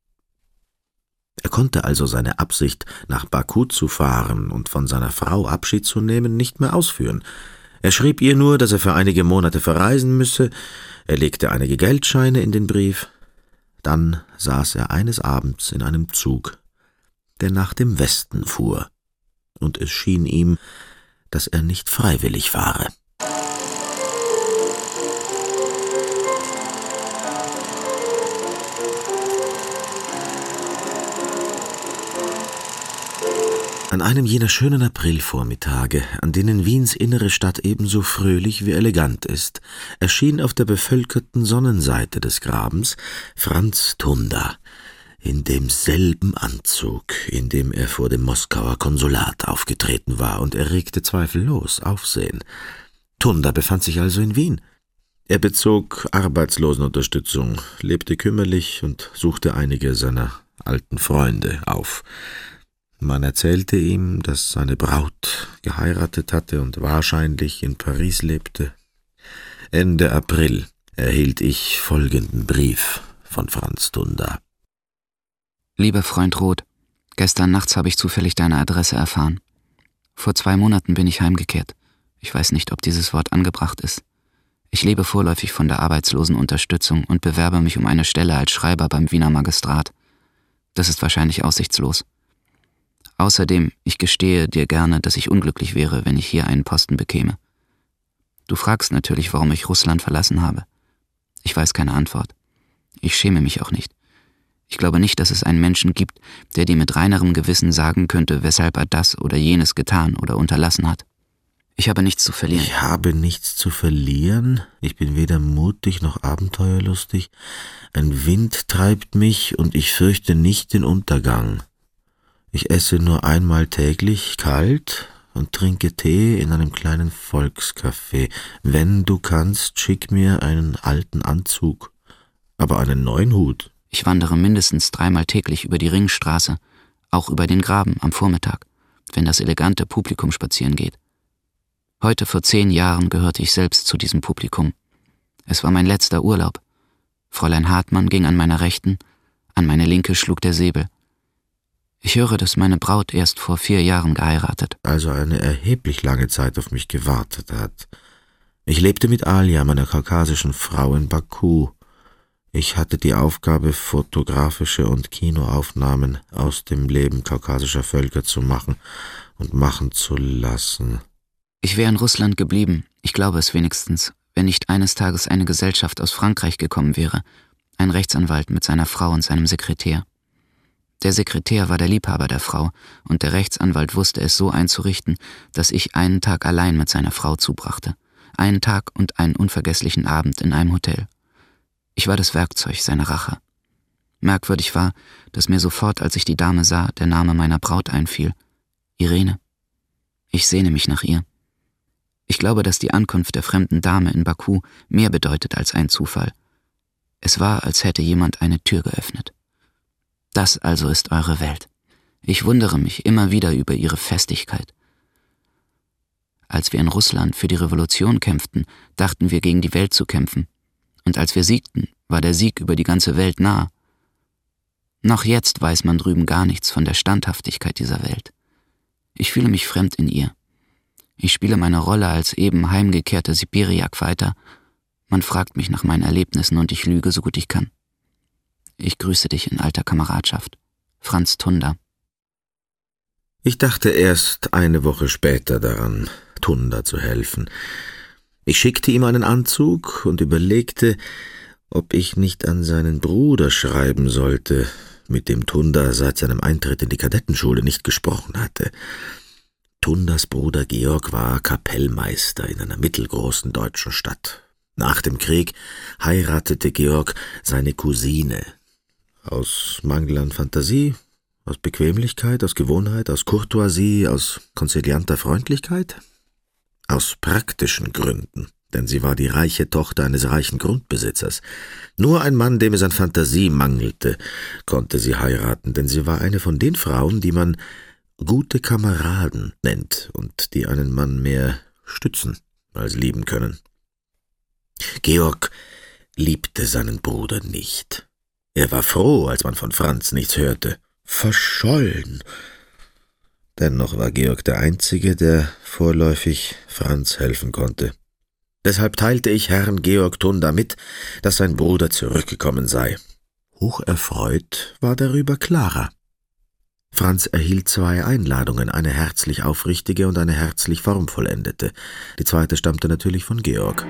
Er konnte also seine Absicht, nach Baku zu fahren und von seiner Frau Abschied zu nehmen, nicht mehr ausführen. Er schrieb ihr nur, dass er für einige Monate verreisen müsse, er legte einige Geldscheine in den Brief. Dann saß er eines Abends in einem Zug, der nach dem Westen fuhr, und es schien ihm, dass er nicht freiwillig fahre. An einem jener schönen Aprilvormittage, an denen Wiens innere Stadt ebenso fröhlich wie elegant ist, erschien auf der bevölkerten Sonnenseite des Grabens Franz Tunda, in demselben Anzug, in dem er vor dem Moskauer Konsulat aufgetreten war, und erregte zweifellos Aufsehen. Tunda befand sich also in Wien. Er bezog Arbeitslosenunterstützung, lebte kümmerlich und suchte einige seiner alten Freunde auf. Man erzählte ihm, dass seine Braut geheiratet hatte und wahrscheinlich in Paris lebte. Ende April erhielt ich folgenden Brief von Franz Tunda. Lieber Freund Roth, gestern nachts habe ich zufällig deine Adresse erfahren. Vor zwei Monaten bin ich heimgekehrt. Ich weiß nicht, ob dieses Wort angebracht ist. Ich lebe vorläufig von der Arbeitslosenunterstützung und bewerbe mich um eine Stelle als Schreiber beim Wiener Magistrat. Das ist wahrscheinlich aussichtslos. Außerdem, ich gestehe dir gerne, dass ich unglücklich wäre, wenn ich hier einen Posten bekäme. Du fragst natürlich, warum ich Russland verlassen habe. Ich weiß keine Antwort. Ich schäme mich auch nicht. Ich glaube nicht, dass es einen Menschen gibt, der dir mit reinerem Gewissen sagen könnte, weshalb er das oder jenes getan oder unterlassen hat. Ich habe nichts zu verlieren. Ich habe nichts zu verlieren? Ich bin weder mutig noch abenteuerlustig. Ein Wind treibt mich und ich fürchte nicht den Untergang. Ich esse nur einmal täglich kalt und trinke Tee in einem kleinen Volkscafé. Wenn du kannst, schick mir einen alten Anzug, aber einen neuen Hut. Ich wandere mindestens dreimal täglich über die Ringstraße, auch über den Graben am Vormittag, wenn das elegante Publikum spazieren geht. Heute vor zehn Jahren gehörte ich selbst zu diesem Publikum. Es war mein letzter Urlaub. Fräulein Hartmann ging an meiner Rechten, an meine Linke schlug der Säbel. Ich höre, dass meine Braut erst vor vier Jahren geheiratet. Also eine erheblich lange Zeit auf mich gewartet hat. Ich lebte mit Alia, meiner kaukasischen Frau, in Baku. Ich hatte die Aufgabe, fotografische und Kinoaufnahmen aus dem Leben kaukasischer Völker zu machen und machen zu lassen. Ich wäre in Russland geblieben, ich glaube es wenigstens, wenn nicht eines Tages eine Gesellschaft aus Frankreich gekommen wäre, ein Rechtsanwalt mit seiner Frau und seinem Sekretär. Der Sekretär war der Liebhaber der Frau und der Rechtsanwalt wusste es so einzurichten, dass ich einen Tag allein mit seiner Frau zubrachte, einen Tag und einen unvergesslichen Abend in einem Hotel. Ich war das Werkzeug seiner Rache. Merkwürdig war, dass mir sofort, als ich die Dame sah, der Name meiner Braut einfiel. Irene. Ich sehne mich nach ihr. Ich glaube, dass die Ankunft der fremden Dame in Baku mehr bedeutet als ein Zufall. Es war, als hätte jemand eine Tür geöffnet. Das also ist eure Welt. Ich wundere mich immer wieder über ihre Festigkeit. Als wir in Russland für die Revolution kämpften, dachten wir, gegen die Welt zu kämpfen. Und als wir siegten, war der Sieg über die ganze Welt nah. Noch jetzt weiß man drüben gar nichts von der Standhaftigkeit dieser Welt. Ich fühle mich fremd in ihr. Ich spiele meine Rolle als eben heimgekehrter Sibiriak weiter. Man fragt mich nach meinen Erlebnissen und ich lüge, so gut ich kann. Ich grüße dich in alter Kameradschaft. Franz Tunda. Ich dachte erst eine Woche später daran, Tunda zu helfen. Ich schickte ihm einen Anzug und überlegte, ob ich nicht an seinen Bruder schreiben sollte, mit dem Tunda seit seinem Eintritt in die Kadettenschule nicht gesprochen hatte. Tundas Bruder Georg war Kapellmeister in einer mittelgroßen deutschen Stadt. Nach dem Krieg heiratete Georg seine Cousine. Aus Mangel an Fantasie, aus Bequemlichkeit, aus Gewohnheit, aus Courtoisie, aus konzilianter Freundlichkeit? Aus praktischen Gründen, denn sie war die reiche Tochter eines reichen Grundbesitzers. Nur ein Mann, dem es an Fantasie mangelte, konnte sie heiraten, denn sie war eine von den Frauen, die man gute Kameraden nennt und die einen Mann mehr stützen als lieben können. Georg liebte seinen Bruder nicht. Er war froh, als man von Franz nichts hörte. Verschollen. Dennoch war Georg der Einzige, der vorläufig Franz helfen konnte. Deshalb teilte ich Herrn Georg Tunda mit, dass sein Bruder zurückgekommen sei. Hocherfreut war darüber Clara. Franz erhielt zwei Einladungen, eine herzlich aufrichtige und eine herzlich formvollendete. Die zweite stammte natürlich von Georg.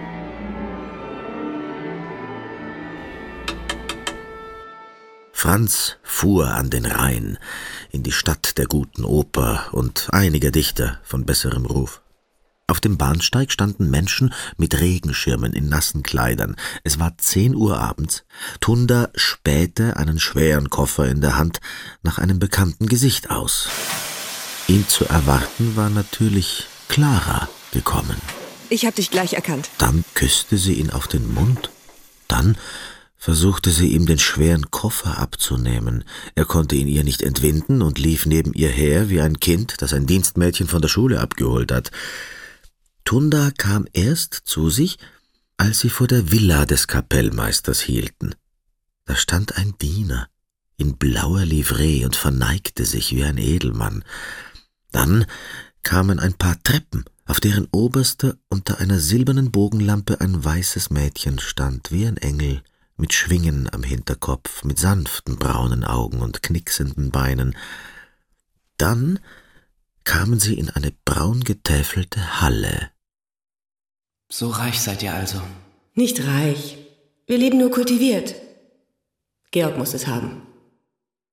Franz fuhr an den Rhein, in die Stadt der guten Oper und einiger Dichter von besserem Ruf. Auf dem Bahnsteig standen Menschen mit Regenschirmen in nassen Kleidern. Es war zehn Uhr abends. Tunda spähte, einen schweren Koffer in der Hand, nach einem bekannten Gesicht aus. Ihn zu erwarten war natürlich Clara gekommen. Ich hab dich gleich erkannt. Dann küsste sie ihn auf den Mund. Dann versuchte sie ihm den schweren Koffer abzunehmen. Er konnte ihn ihr nicht entwinden und lief neben ihr her wie ein Kind, das ein Dienstmädchen von der Schule abgeholt hat. Tunda kam erst zu sich, als sie vor der Villa des Kapellmeisters hielten. Da stand ein Diener in blauer Livree und verneigte sich wie ein Edelmann. Dann kamen ein paar Treppen, auf deren oberster unter einer silbernen Bogenlampe ein weißes Mädchen stand, wie ein Engel, mit Schwingen am Hinterkopf, mit sanften braunen Augen und knicksenden Beinen. Dann kamen sie in eine braun getäfelte Halle. So reich seid ihr also. Nicht reich. Wir leben nur kultiviert. Georg muss es haben.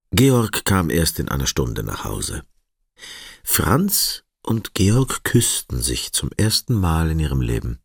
Georg kam erst in einer Stunde nach Hause. Franz und Georg küssten sich zum ersten Mal in ihrem Leben.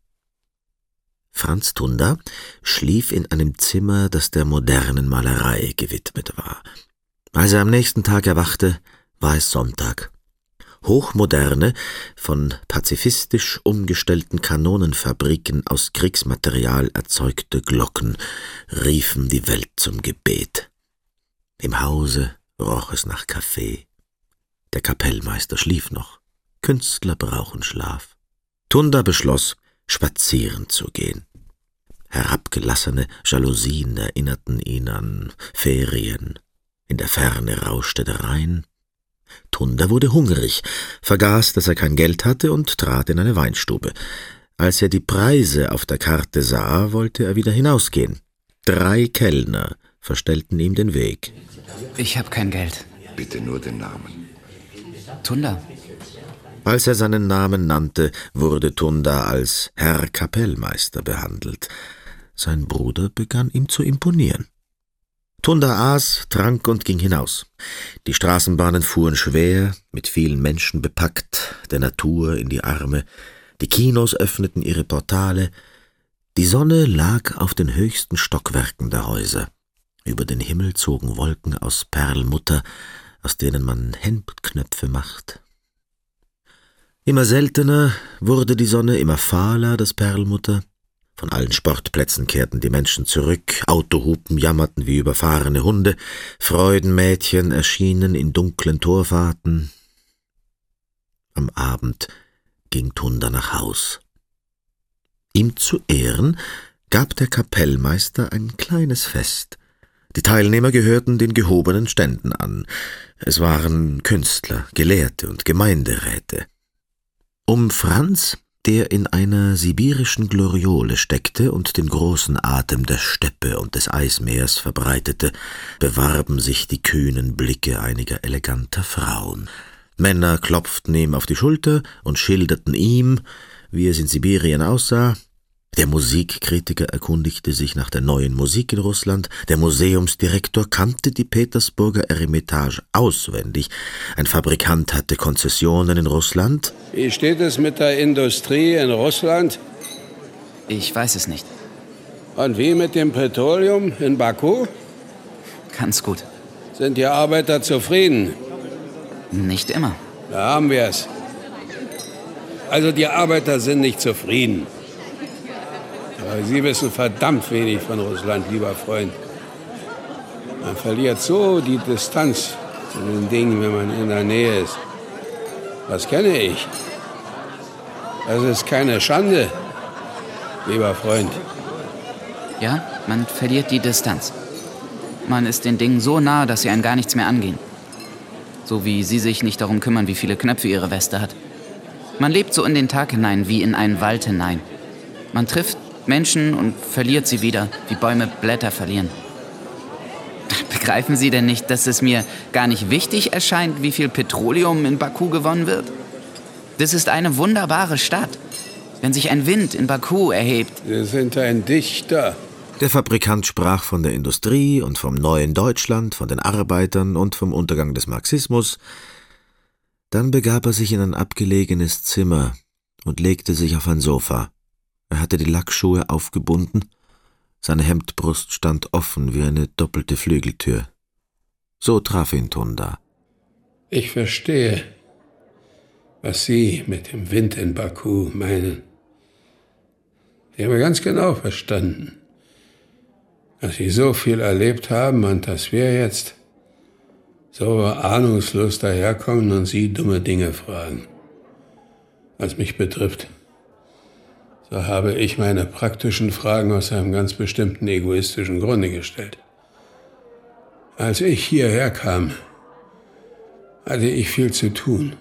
Franz Tunda schlief in einem Zimmer, das der modernen Malerei gewidmet war. Als er am nächsten Tag erwachte, war es Sonntag. Hochmoderne, von pazifistisch umgestellten Kanonenfabriken aus Kriegsmaterial erzeugte Glocken riefen die Welt zum Gebet. Im Hause roch es nach Kaffee. Der Kapellmeister schlief noch. Künstler brauchen Schlaf. Tunda beschloss, spazieren zu gehen. Herabgelassene Jalousien erinnerten ihn an Ferien. In der Ferne rauschte der Rhein. Tunda wurde hungrig, vergaß, dass er kein Geld hatte und trat in eine Weinstube. Als er die Preise auf der Karte sah, wollte er wieder hinausgehen. Drei Kellner verstellten ihm den Weg. Ich habe kein Geld. Bitte nur den Namen. Tunda. Als er seinen Namen nannte, wurde Tunda als Herr Kapellmeister behandelt. Sein Bruder begann ihm zu imponieren. Tunda aß, trank und ging hinaus. Die Straßenbahnen fuhren schwer, mit vielen Menschen bepackt, der Natur in die Arme. Die Kinos öffneten ihre Portale. Die Sonne lag auf den höchsten Stockwerken der Häuser. Über den Himmel zogen Wolken aus Perlmutter, aus denen man Hemdknöpfe macht. Immer seltener wurde die Sonne, immer fahler das Perlmutter. Von allen Sportplätzen kehrten die Menschen zurück, Autohupen jammerten wie überfahrene Hunde, Freudenmädchen erschienen in dunklen Torfahrten. Am Abend ging Tunda nach Haus. Ihm zu Ehren gab der Kapellmeister ein kleines Fest. Die Teilnehmer gehörten den gehobenen Ständen an. Es waren Künstler, Gelehrte und Gemeinderäte. Um Franz, der in einer sibirischen Gloriole steckte und den großen Atem der Steppe und des Eismeers verbreitete, bewarben sich die kühnen Blicke einiger eleganter Frauen. Männer klopften ihm auf die Schulter und schilderten ihm, wie es in Sibirien aussah. Der Musikkritiker erkundigte sich nach der neuen Musik in Russland, der Museumsdirektor kannte die Petersburger Eremitage auswendig, ein Fabrikant hatte Konzessionen in Russland. Wie steht es mit der Industrie in Russland? Ich weiß es nicht. Und wie mit dem Petroleum in Baku? Ganz gut. Sind die Arbeiter zufrieden? Nicht immer. Da haben wir es. Also die Arbeiter sind nicht zufrieden. Aber Sie wissen verdammt wenig von Russland, lieber Freund. Man verliert so die Distanz zu den Dingen, wenn man in der Nähe ist. Das kenne ich. Das ist keine Schande, lieber Freund. Ja, man verliert die Distanz. Man ist den Dingen so nah, dass sie einen gar nichts mehr angehen. So wie Sie sich nicht darum kümmern, wie viele Knöpfe Ihre Weste hat. Man lebt so in den Tag hinein, wie in einen Wald hinein. Man trifft Menschen und verliert sie wieder, wie Bäume Blätter verlieren. Begreifen Sie denn nicht, dass es mir gar nicht wichtig erscheint, wie viel Petroleum in Baku gewonnen wird? Das ist eine wunderbare Stadt. Wenn sich ein Wind in Baku erhebt. Sie sind ein Dichter. Der Fabrikant sprach von der Industrie und vom neuen Deutschland, von den Arbeitern und vom Untergang des Marxismus. Dann begab er sich in ein abgelegenes Zimmer und legte sich auf ein Sofa. Er hatte die Lackschuhe aufgebunden, seine Hemdbrust stand offen wie eine doppelte Flügeltür. So traf ihn Tunda. Ich verstehe, was Sie mit dem Wind in Baku meinen. Ich habe ganz genau verstanden, dass Sie so viel erlebt haben und dass wir jetzt so ahnungslos daherkommen und Sie dumme Dinge fragen. Was mich betrifft, so habe ich meine praktischen Fragen aus einem ganz bestimmten egoistischen Grunde gestellt. Als ich hierher kam, hatte ich viel zu tun.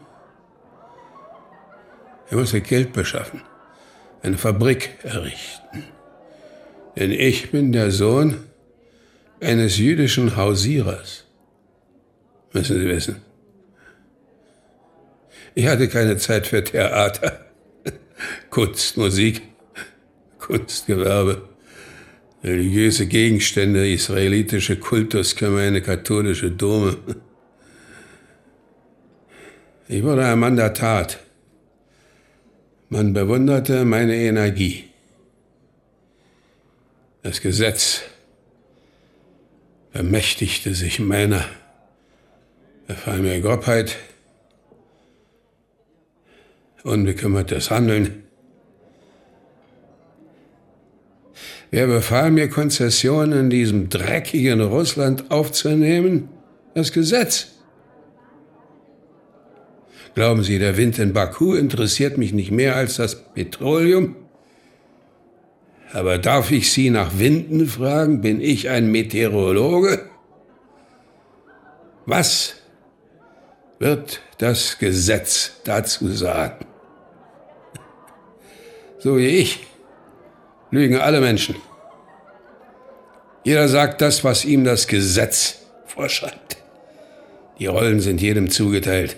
Ich musste Geld beschaffen, eine Fabrik errichten. Denn ich bin der Sohn eines jüdischen Hausierers, müssen Sie wissen. Ich hatte keine Zeit für Theater, Kunst, Musik, Kunstgewerbe. Religiöse Gegenstände, israelitische Kultusgemeinde, katholische Dome. Ich wurde ein Mann der Tat. Man bewunderte meine Energie. Das Gesetz bemächtigte sich meiner. Befahl mir Grobheit, unbekümmertes Handeln. Wer befahl mir, Konzessionen in diesem dreckigen Russland aufzunehmen? Das Gesetz. Glauben Sie, der Wind in Baku interessiert mich nicht mehr als das Petroleum? Aber darf ich Sie nach Winden fragen? Bin ich ein Meteorologe? Was wird das Gesetz dazu sagen? So wie ich lügen alle Menschen. Jeder sagt das, was ihm das Gesetz vorschreibt. Die Rollen sind jedem zugeteilt.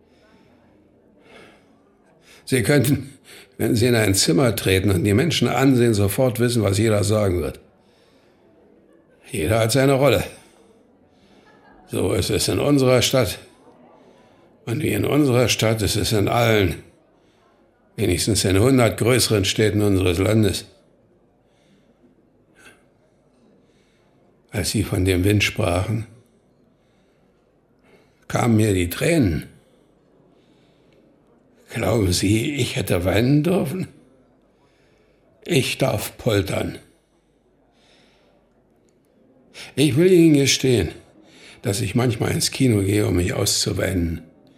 Sie könnten, wenn Sie in ein Zimmer treten und die Menschen ansehen, sofort wissen, was jeder sagen wird. Jeder hat seine Rolle. So ist es in unserer Stadt. Und wie in unserer Stadt ist es in allen, wenigstens in hundert größeren Städten unseres Landes. Als Sie von dem Wind sprachen, kamen mir die Tränen. Glauben Sie, ich hätte weinen dürfen? Ich darf poltern. Ich will Ihnen gestehen, dass ich manchmal ins Kino gehe, um mich auszuweinen.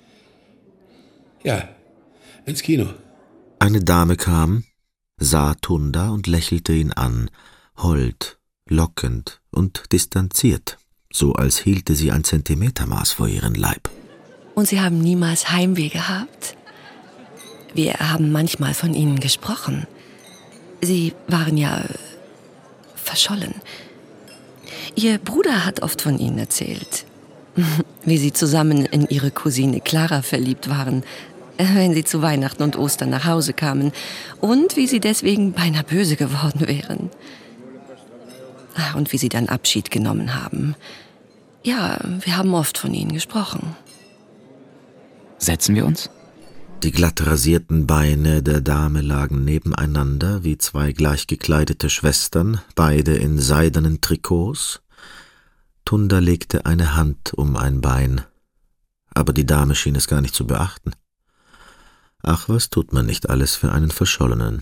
Ja, ins Kino. Eine Dame kam, sah Tunda und lächelte ihn an, hold, lockend und distanziert, so als hielte sie ein Zentimetermaß vor ihren Leib. Und Sie haben niemals Heimweh gehabt? Wir haben manchmal von Ihnen gesprochen. Sie waren ja verschollen. Ihr Bruder hat oft von Ihnen erzählt, wie Sie zusammen in Ihre Cousine Clara verliebt waren, wenn Sie zu Weihnachten und Ostern nach Hause kamen und wie Sie deswegen beinahe böse geworden wären. Und wie Sie dann Abschied genommen haben. Ja, wir haben oft von Ihnen gesprochen. Setzen wir uns? Die glatt rasierten Beine der Dame lagen nebeneinander wie zwei gleich gekleidete Schwestern, beide in seidenen Trikots. Tunda legte eine Hand um ein Bein, aber die Dame schien es gar nicht zu beachten. Ach, was tut man nicht alles für einen Verschollenen?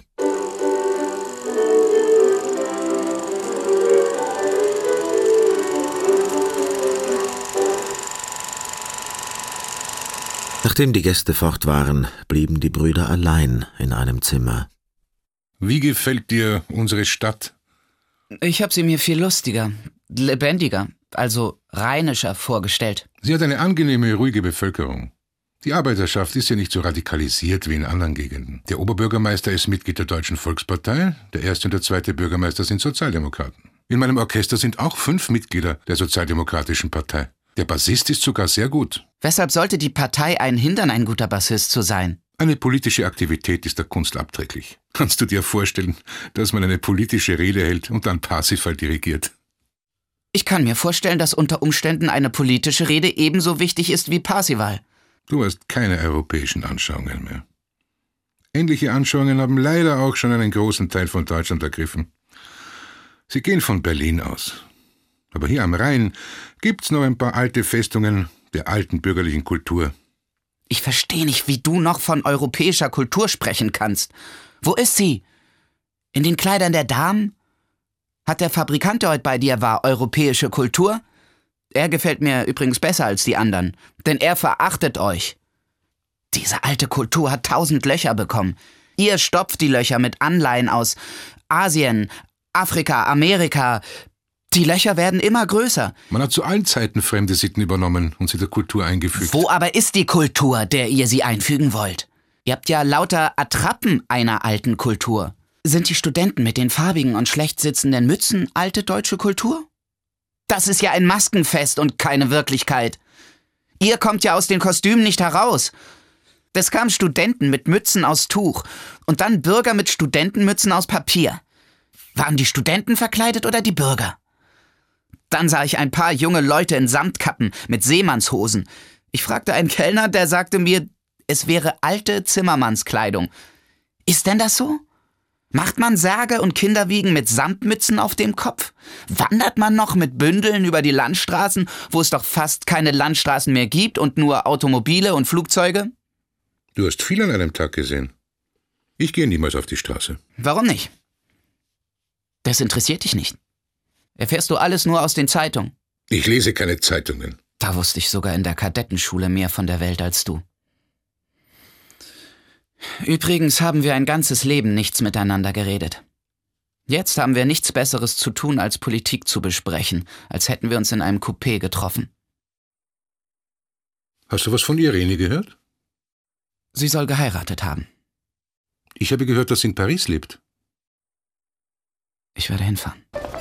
Nachdem die Gäste fort waren, blieben die Brüder allein in einem Zimmer. Wie gefällt dir unsere Stadt? Ich habe sie mir viel lustiger, lebendiger, also rheinischer vorgestellt. Sie hat eine angenehme, ruhige Bevölkerung. Die Arbeiterschaft ist ja nicht so radikalisiert wie in anderen Gegenden. Der Oberbürgermeister ist Mitglied der Deutschen Volkspartei, der erste und der zweite Bürgermeister sind Sozialdemokraten. In meinem Orchester sind auch fünf Mitglieder der Sozialdemokratischen Partei. Der Bassist ist sogar sehr gut. Weshalb sollte die Partei einen hindern, ein guter Bassist zu sein? Eine politische Aktivität ist der Kunst abträglich. Kannst du dir vorstellen, dass man eine politische Rede hält und dann Parsifal dirigiert? Ich kann mir vorstellen, dass unter Umständen eine politische Rede ebenso wichtig ist wie Parsifal. Du hast keine europäischen Anschauungen mehr. Ähnliche Anschauungen haben leider auch schon einen großen Teil von Deutschland ergriffen. Sie gehen von Berlin aus. Aber hier am Rhein gibt's noch ein paar alte Festungen der alten bürgerlichen Kultur. Ich verstehe nicht, wie du noch von europäischer Kultur sprechen kannst. Wo ist sie? In den Kleidern der Damen? Hat der Fabrikant, der heute bei dir war, europäische Kultur? Er gefällt mir übrigens besser als die anderen, denn er verachtet euch. Diese alte Kultur hat tausend Löcher bekommen. Ihr stopft die Löcher mit Anleihen aus Asien, Afrika, Amerika. Die Löcher werden immer größer. Man hat zu allen Zeiten fremde Sitten übernommen und sie der Kultur eingefügt. Wo aber ist die Kultur, der ihr sie einfügen wollt? Ihr habt ja lauter Attrappen einer alten Kultur. Sind die Studenten mit den farbigen und schlecht sitzenden Mützen alte deutsche Kultur? Das ist ja ein Maskenfest und keine Wirklichkeit. Ihr kommt ja aus den Kostümen nicht heraus. Es kamen Studenten mit Mützen aus Tuch und dann Bürger mit Studentenmützen aus Papier. Waren die Studenten verkleidet oder die Bürger? Dann sah ich ein paar junge Leute in Samtkappen mit Seemannshosen. Ich fragte einen Kellner, der sagte mir, es wäre alte Zimmermannskleidung. Ist denn das so? Macht man Särge und Kinderwiegen mit Samtmützen auf dem Kopf? Wandert man noch mit Bündeln über die Landstraßen, wo es doch fast keine Landstraßen mehr gibt und nur Automobile und Flugzeuge? Du hast viel an einem Tag gesehen. Ich gehe niemals auf die Straße. Warum nicht? Das interessiert dich nicht. Erfährst du alles nur aus den Zeitungen? Ich lese keine Zeitungen. Da wusste ich sogar in der Kadettenschule mehr von der Welt als du. Übrigens haben wir ein ganzes Leben nichts miteinander geredet. Jetzt haben wir nichts Besseres zu tun, als Politik zu besprechen, als hätten wir uns in einem Coupé getroffen. Hast du was von Irene gehört? Sie soll geheiratet haben. Ich habe gehört, dass sie in Paris lebt. Ich werde hinfahren.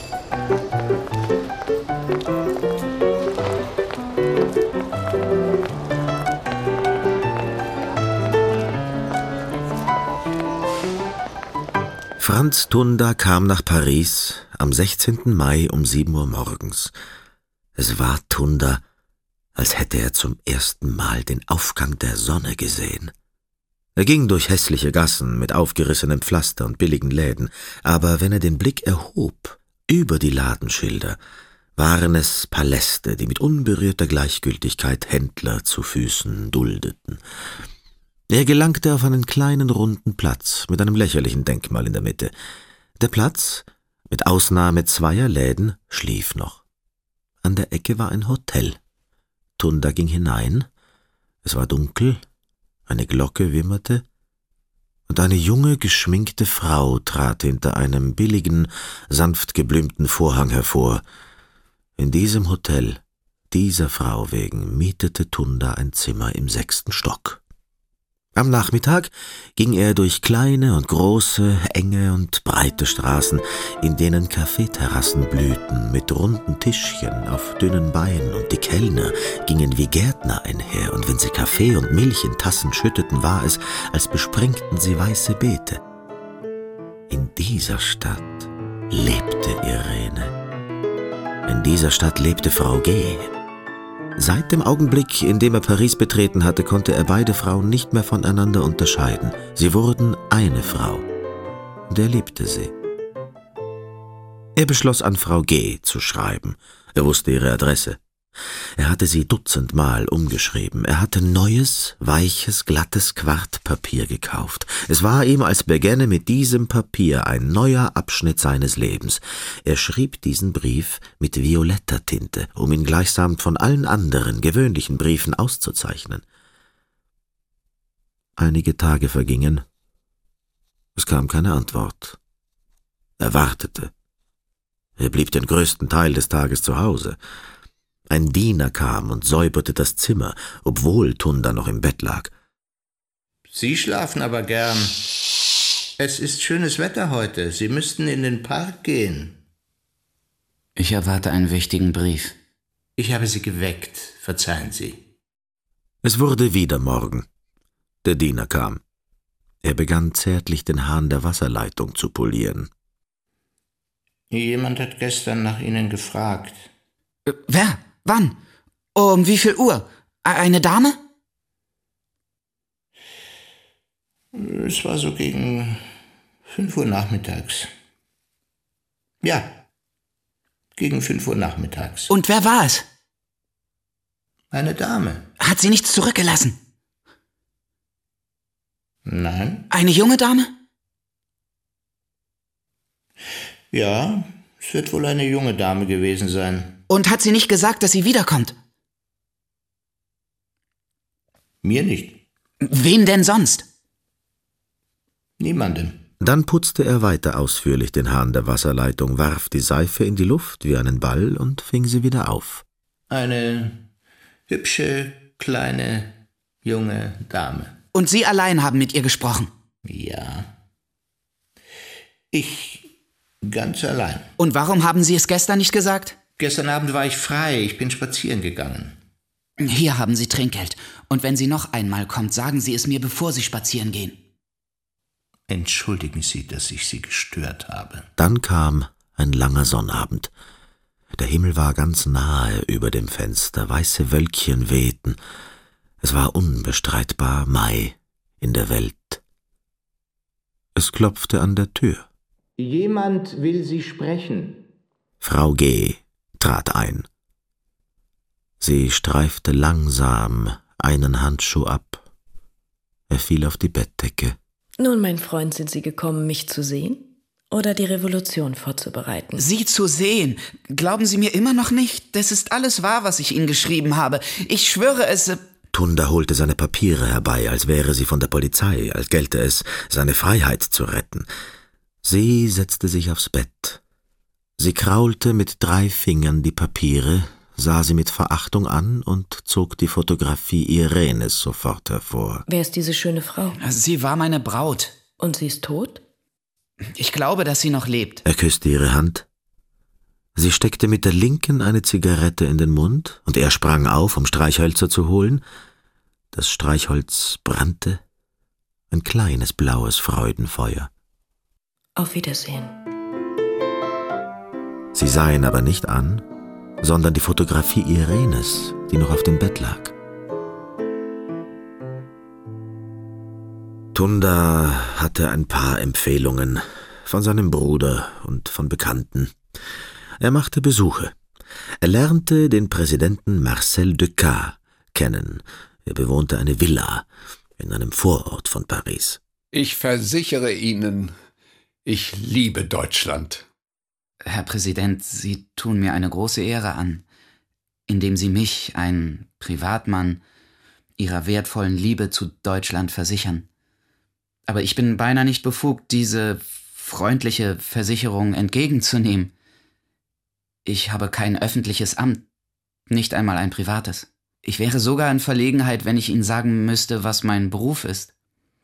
Franz Tunda kam nach Paris am sechzehnten Mai um sieben Uhr morgens. Es war Tunda, als hätte er zum ersten Mal den Aufgang der Sonne gesehen. Er ging durch hässliche Gassen mit aufgerissenem Pflaster und billigen Läden, aber wenn er den Blick erhob, über die Ladenschilder, waren es Paläste, die mit unberührter Gleichgültigkeit Händler zu Füßen duldeten. Er gelangte auf einen kleinen, runden Platz mit einem lächerlichen Denkmal in der Mitte. Der Platz, mit Ausnahme zweier Läden, schlief noch. An der Ecke war ein Hotel. Tunda ging hinein. Es war dunkel, eine Glocke wimmerte, und eine junge, geschminkte Frau trat hinter einem billigen, sanft geblümten Vorhang hervor. In diesem Hotel, dieser Frau wegen, mietete Tunda ein Zimmer im sechsten Stock. Am Nachmittag ging er durch kleine und große, enge und breite Straßen, in denen Kaffeeterrassen blühten mit runden Tischchen auf dünnen Beinen, und die Kellner gingen wie Gärtner einher, und wenn sie Kaffee und Milch in Tassen schütteten, war es, als besprengten sie weiße Beete. In dieser Stadt lebte Irene. In dieser Stadt lebte Frau G. Seit dem Augenblick, in dem er Paris betreten hatte, konnte er beide Frauen nicht mehr voneinander unterscheiden. Sie wurden eine Frau. Und er liebte sie. Er beschloss, an Frau G. zu schreiben. Er wusste ihre Adresse. Er hatte sie dutzendmal umgeschrieben. Er hatte neues, weiches, glattes Quartpapier gekauft. Es war ihm, als begänne mit diesem Papier ein neuer Abschnitt seines Lebens. Er schrieb diesen Brief mit violetter Tinte, um ihn gleichsam von allen anderen gewöhnlichen Briefen auszuzeichnen. Einige Tage vergingen. Es kam keine Antwort. Er wartete. Er blieb den größten Teil des Tages zu Hause. Ein Diener kam und säuberte das Zimmer, obwohl Tunda noch im Bett lag. Sie schlafen aber gern. Es ist schönes Wetter heute. Sie müssten in den Park gehen. Ich erwarte einen wichtigen Brief. Ich habe Sie geweckt. Verzeihen Sie. Es wurde wieder Morgen. Der Diener kam. Er begann zärtlich den Hahn der Wasserleitung zu polieren. Jemand hat gestern nach Ihnen gefragt. Äh, wer? Wann? Um wie viel Uhr? Eine Dame? Es war so gegen fünf Uhr nachmittags. Ja, gegen fünf Uhr nachmittags. Und wer war es? Eine Dame. Hat sie nichts zurückgelassen? Nein. Eine junge Dame? Ja, es wird wohl eine junge Dame gewesen sein. Und hat sie nicht gesagt, dass sie wiederkommt? Mir nicht. Wem denn sonst? Niemandem. Dann putzte er weiter ausführlich den Hahn der Wasserleitung, warf die Seife in die Luft wie einen Ball und fing sie wieder auf. Eine hübsche, kleine, junge Dame. Und Sie allein haben mit ihr gesprochen? Ja. Ich ganz allein. Und warum haben Sie es gestern nicht gesagt? Gestern Abend war ich frei, ich bin spazieren gegangen. Hier haben Sie Trinkgeld. Und wenn sie noch einmal kommt, sagen Sie es mir, bevor Sie spazieren gehen. Entschuldigen Sie, dass ich Sie gestört habe. Dann kam ein langer Sonnabend. Der Himmel war ganz nahe über dem Fenster, weiße Wölkchen wehten. Es war unbestreitbar Mai in der Welt. Es klopfte an der Tür. Jemand will Sie sprechen. Frau G. trat ein. Sie streifte langsam einen Handschuh ab. Er fiel auf die Bettdecke. Nun, mein Freund, sind Sie gekommen, mich zu sehen oder die Revolution vorzubereiten? Sie zu sehen? Glauben Sie mir immer noch nicht? Das ist alles wahr, was ich Ihnen geschrieben habe. Ich schwöre es... Tunda holte seine Papiere herbei, als wäre sie von der Polizei, als gelte es, seine Freiheit zu retten. Sie setzte sich aufs Bett. Sie kraulte mit drei Fingern die Papiere, sah sie mit Verachtung an und zog die Fotografie Irenes sofort hervor. Wer ist diese schöne Frau? Sie war meine Braut. Und sie ist tot? Ich glaube, dass sie noch lebt. Er küsste ihre Hand. Sie steckte mit der linken eine Zigarette in den Mund, und er sprang auf, um Streichhölzer zu holen. Das Streichholz brannte, ein kleines blaues Freudenfeuer. Auf Wiedersehen. Sie sah ihn aber nicht an, sondern die Fotografie Irenes, die noch auf dem Bett lag. Tunda hatte ein paar Empfehlungen von seinem Bruder und von Bekannten. Er machte Besuche. Er lernte den Präsidenten Marcel Decaux kennen. Er bewohnte eine Villa in einem Vorort von Paris. Ich versichere Ihnen, ich liebe Deutschland. Herr Präsident, Sie tun mir eine große Ehre an, indem Sie mich, ein Privatmann, Ihrer wertvollen Liebe zu Deutschland versichern. Aber ich bin beinahe nicht befugt, diese freundliche Versicherung entgegenzunehmen. Ich habe kein öffentliches Amt, nicht einmal ein privates. Ich wäre sogar in Verlegenheit, wenn ich Ihnen sagen müsste, was mein Beruf ist.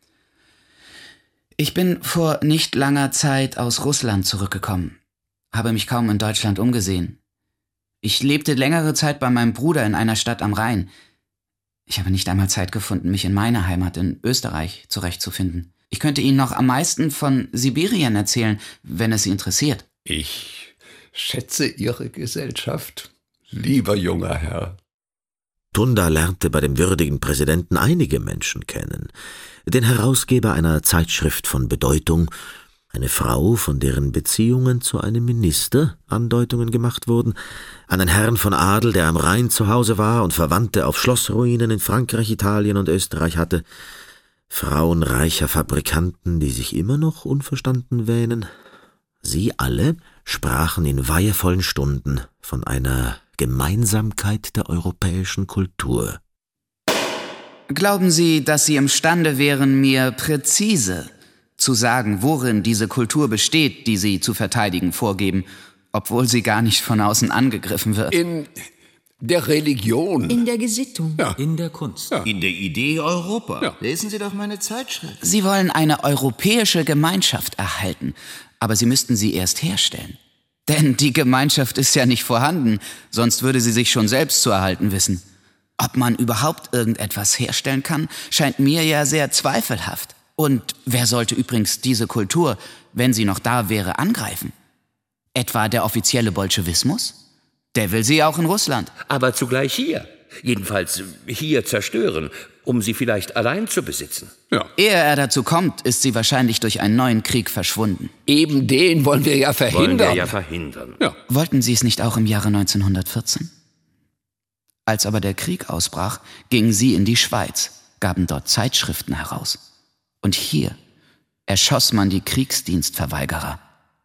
Ich bin vor nicht langer Zeit aus Russland zurückgekommen, habe mich kaum in Deutschland umgesehen. Ich lebte längere Zeit bei meinem Bruder in einer Stadt am Rhein. Ich habe nicht einmal Zeit gefunden, mich in meiner Heimat in Österreich zurechtzufinden. Ich könnte Ihnen noch am meisten von Sibirien erzählen, wenn es Sie interessiert. Ich schätze Ihre Gesellschaft, lieber junger Herr. Tunda lernte bei dem würdigen Präsidenten einige Menschen kennen. Den Herausgeber einer Zeitschrift von Bedeutung, eine Frau, von deren Beziehungen zu einem Minister Andeutungen gemacht wurden, einen Herrn von Adel, der am Rhein zu Hause war und Verwandte auf Schlossruinen in Frankreich, Italien und Österreich hatte, Frauen reicher Fabrikanten, die sich immer noch unverstanden wähnen. Sie alle sprachen in weihevollen Stunden von einer Gemeinsamkeit der europäischen Kultur. Glauben Sie, dass Sie imstande wären, mir präzise zu sagen, worin diese Kultur besteht, die Sie zu verteidigen vorgeben, obwohl sie gar nicht von außen angegriffen wird? In der Religion. In der Gesittung. Ja. In der Kunst. Ja. In der Idee Europa. Ja. Lesen Sie doch meine Zeitschrift. Sie wollen eine europäische Gemeinschaft erhalten, aber Sie müssten sie erst herstellen. Denn die Gemeinschaft ist ja nicht vorhanden, sonst würde sie sich schon selbst zu erhalten wissen. Ob man überhaupt irgendetwas herstellen kann, scheint mir ja sehr zweifelhaft. Und wer sollte übrigens diese Kultur, wenn sie noch da wäre, angreifen? Etwa der offizielle Bolschewismus? Der will sie auch in Russland. Aber zugleich hier. Jedenfalls hier zerstören, um sie vielleicht allein zu besitzen. Ja. Ehe er dazu kommt, ist sie wahrscheinlich durch einen neuen Krieg verschwunden. Eben den wollen wir ja verhindern. Wollen wir ja verhindern. Ja. Wollten Sie es nicht auch im Jahre neunzehnhundertvierzehn? Als aber der Krieg ausbrach, gingen Sie in die Schweiz, gaben dort Zeitschriften heraus. Und hier erschoss man die Kriegsdienstverweigerer.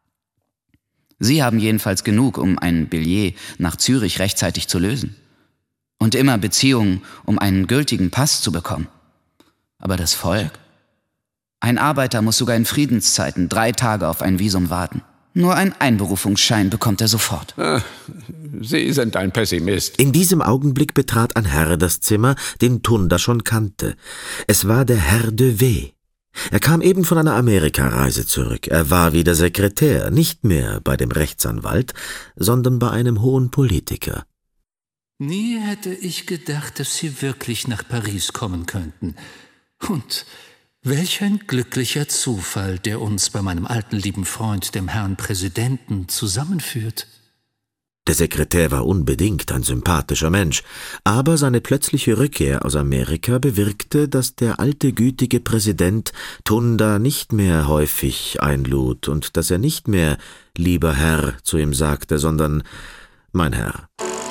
Sie haben jedenfalls genug, um ein Billet nach Zürich rechtzeitig zu lösen. Und immer Beziehungen, um einen gültigen Pass zu bekommen. Aber das Volk? Ein Arbeiter muss sogar in Friedenszeiten drei Tage auf ein Visum warten. Nur einen Einberufungsschein bekommt er sofort. Sie sind ein Pessimist. In diesem Augenblick betrat ein Herr das Zimmer, den Tunda schon kannte. Es war der Herr de W. Er kam eben von einer Amerikareise zurück. Er war wieder Sekretär, nicht mehr bei dem Rechtsanwalt, sondern bei einem hohen Politiker. Nie hätte ich gedacht, dass Sie wirklich nach Paris kommen könnten. Und Welch ein glücklicher Zufall, der uns bei meinem alten lieben Freund, dem Herrn Präsidenten, zusammenführt. Der Sekretär war unbedingt ein sympathischer Mensch, aber seine plötzliche Rückkehr aus Amerika bewirkte, dass der alte gütige Präsident Tunda nicht mehr häufig einlud und dass er nicht mehr »lieber Herr« zu ihm sagte, sondern »mein Herr«.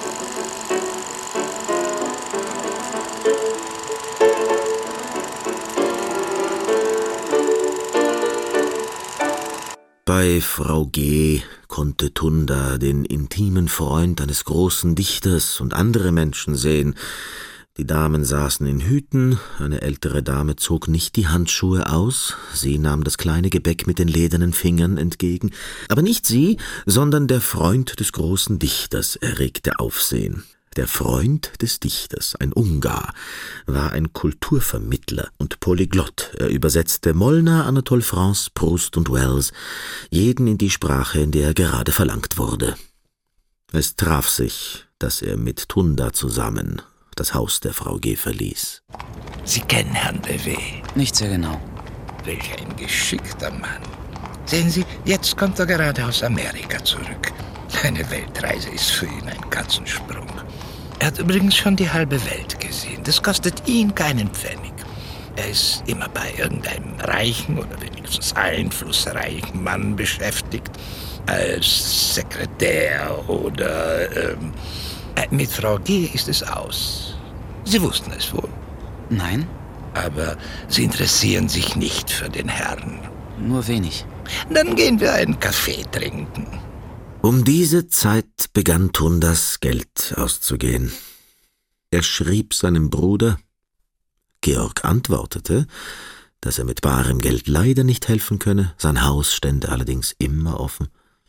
Bei Frau G. konnte Tunda den intimen Freund eines großen Dichters und andere Menschen sehen. Die Damen saßen in Hüten, eine ältere Dame zog nicht die Handschuhe aus, sie nahm das kleine Gebäck mit den ledernen Fingern entgegen, aber nicht sie, sondern der Freund des großen Dichters erregte Aufsehen. Der Freund des Dichters, ein Ungar, war ein Kulturvermittler und Polyglott. Er übersetzte Molnar, Anatole France, Proust und Wells, jeden in die Sprache, in der er gerade verlangt wurde. Es traf sich, dass er mit Tunda zusammen das Haus der Frau G. verließ. Sie kennen Herrn Bevet? Nicht sehr genau. Welch ein geschickter Mann. Sehen Sie, jetzt kommt er gerade aus Amerika zurück. Eine Weltreise ist für ihn ein Katzensprung. Er hat übrigens schon die halbe Welt gesehen. Das kostet ihn keinen Pfennig. Er ist immer bei irgendeinem reichen oder wenigstens einflussreichen Mann beschäftigt. Als Sekretär oder... Ähm, mit Frau G. ist es aus. Sie wussten es wohl. Nein. Aber Sie interessieren sich nicht für den Herrn. Nur wenig. Dann gehen wir einen Kaffee trinken. Um diese Zeit begann Tundas Geld auszugehen. Er schrieb seinem Bruder. Georg antwortete, dass er mit barem Geld leider nicht helfen könne, sein Haus stände allerdings immer offen.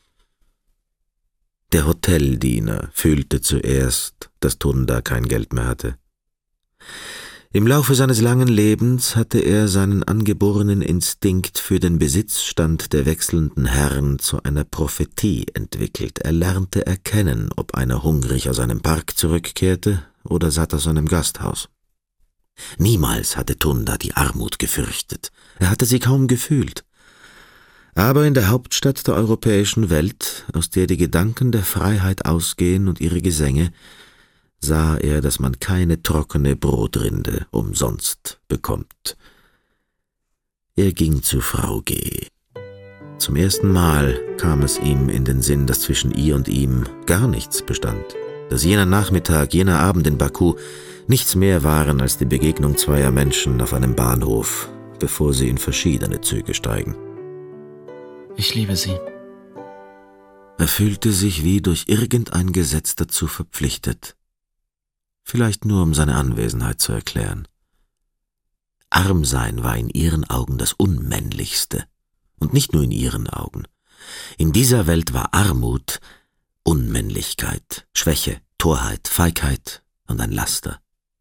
Der Hoteldiener fühlte zuerst, dass Tunda kein Geld mehr hatte. Im Laufe seines langen Lebens hatte er seinen angeborenen Instinkt für den Besitzstand der wechselnden Herren zu einer Prophetie entwickelt. Er lernte erkennen, ob einer hungrig aus einem Park zurückkehrte oder satt aus einem Gasthaus. Niemals hatte Tunda die Armut gefürchtet. Er hatte sie kaum gefühlt. Aber in der Hauptstadt der europäischen Welt, aus der die Gedanken der Freiheit ausgehen und ihre Gesänge, sah er, dass man keine trockene Brotrinde umsonst bekommt. Er ging zu Frau G. Zum ersten Mal kam es ihm in den Sinn, dass zwischen ihr und ihm gar nichts bestand, dass jener Nachmittag, jener Abend in Baku nichts mehr waren als die Begegnung zweier Menschen auf einem Bahnhof, bevor sie in verschiedene Züge steigen. Ich liebe sie. Er fühlte sich wie durch irgendein Gesetz dazu verpflichtet. Vielleicht nur, um seine Anwesenheit zu erklären. Arm sein war in ihren Augen das Unmännlichste. Und nicht nur in ihren Augen. In dieser Welt war Armut Unmännlichkeit, Schwäche, Torheit, Feigheit und ein Laster.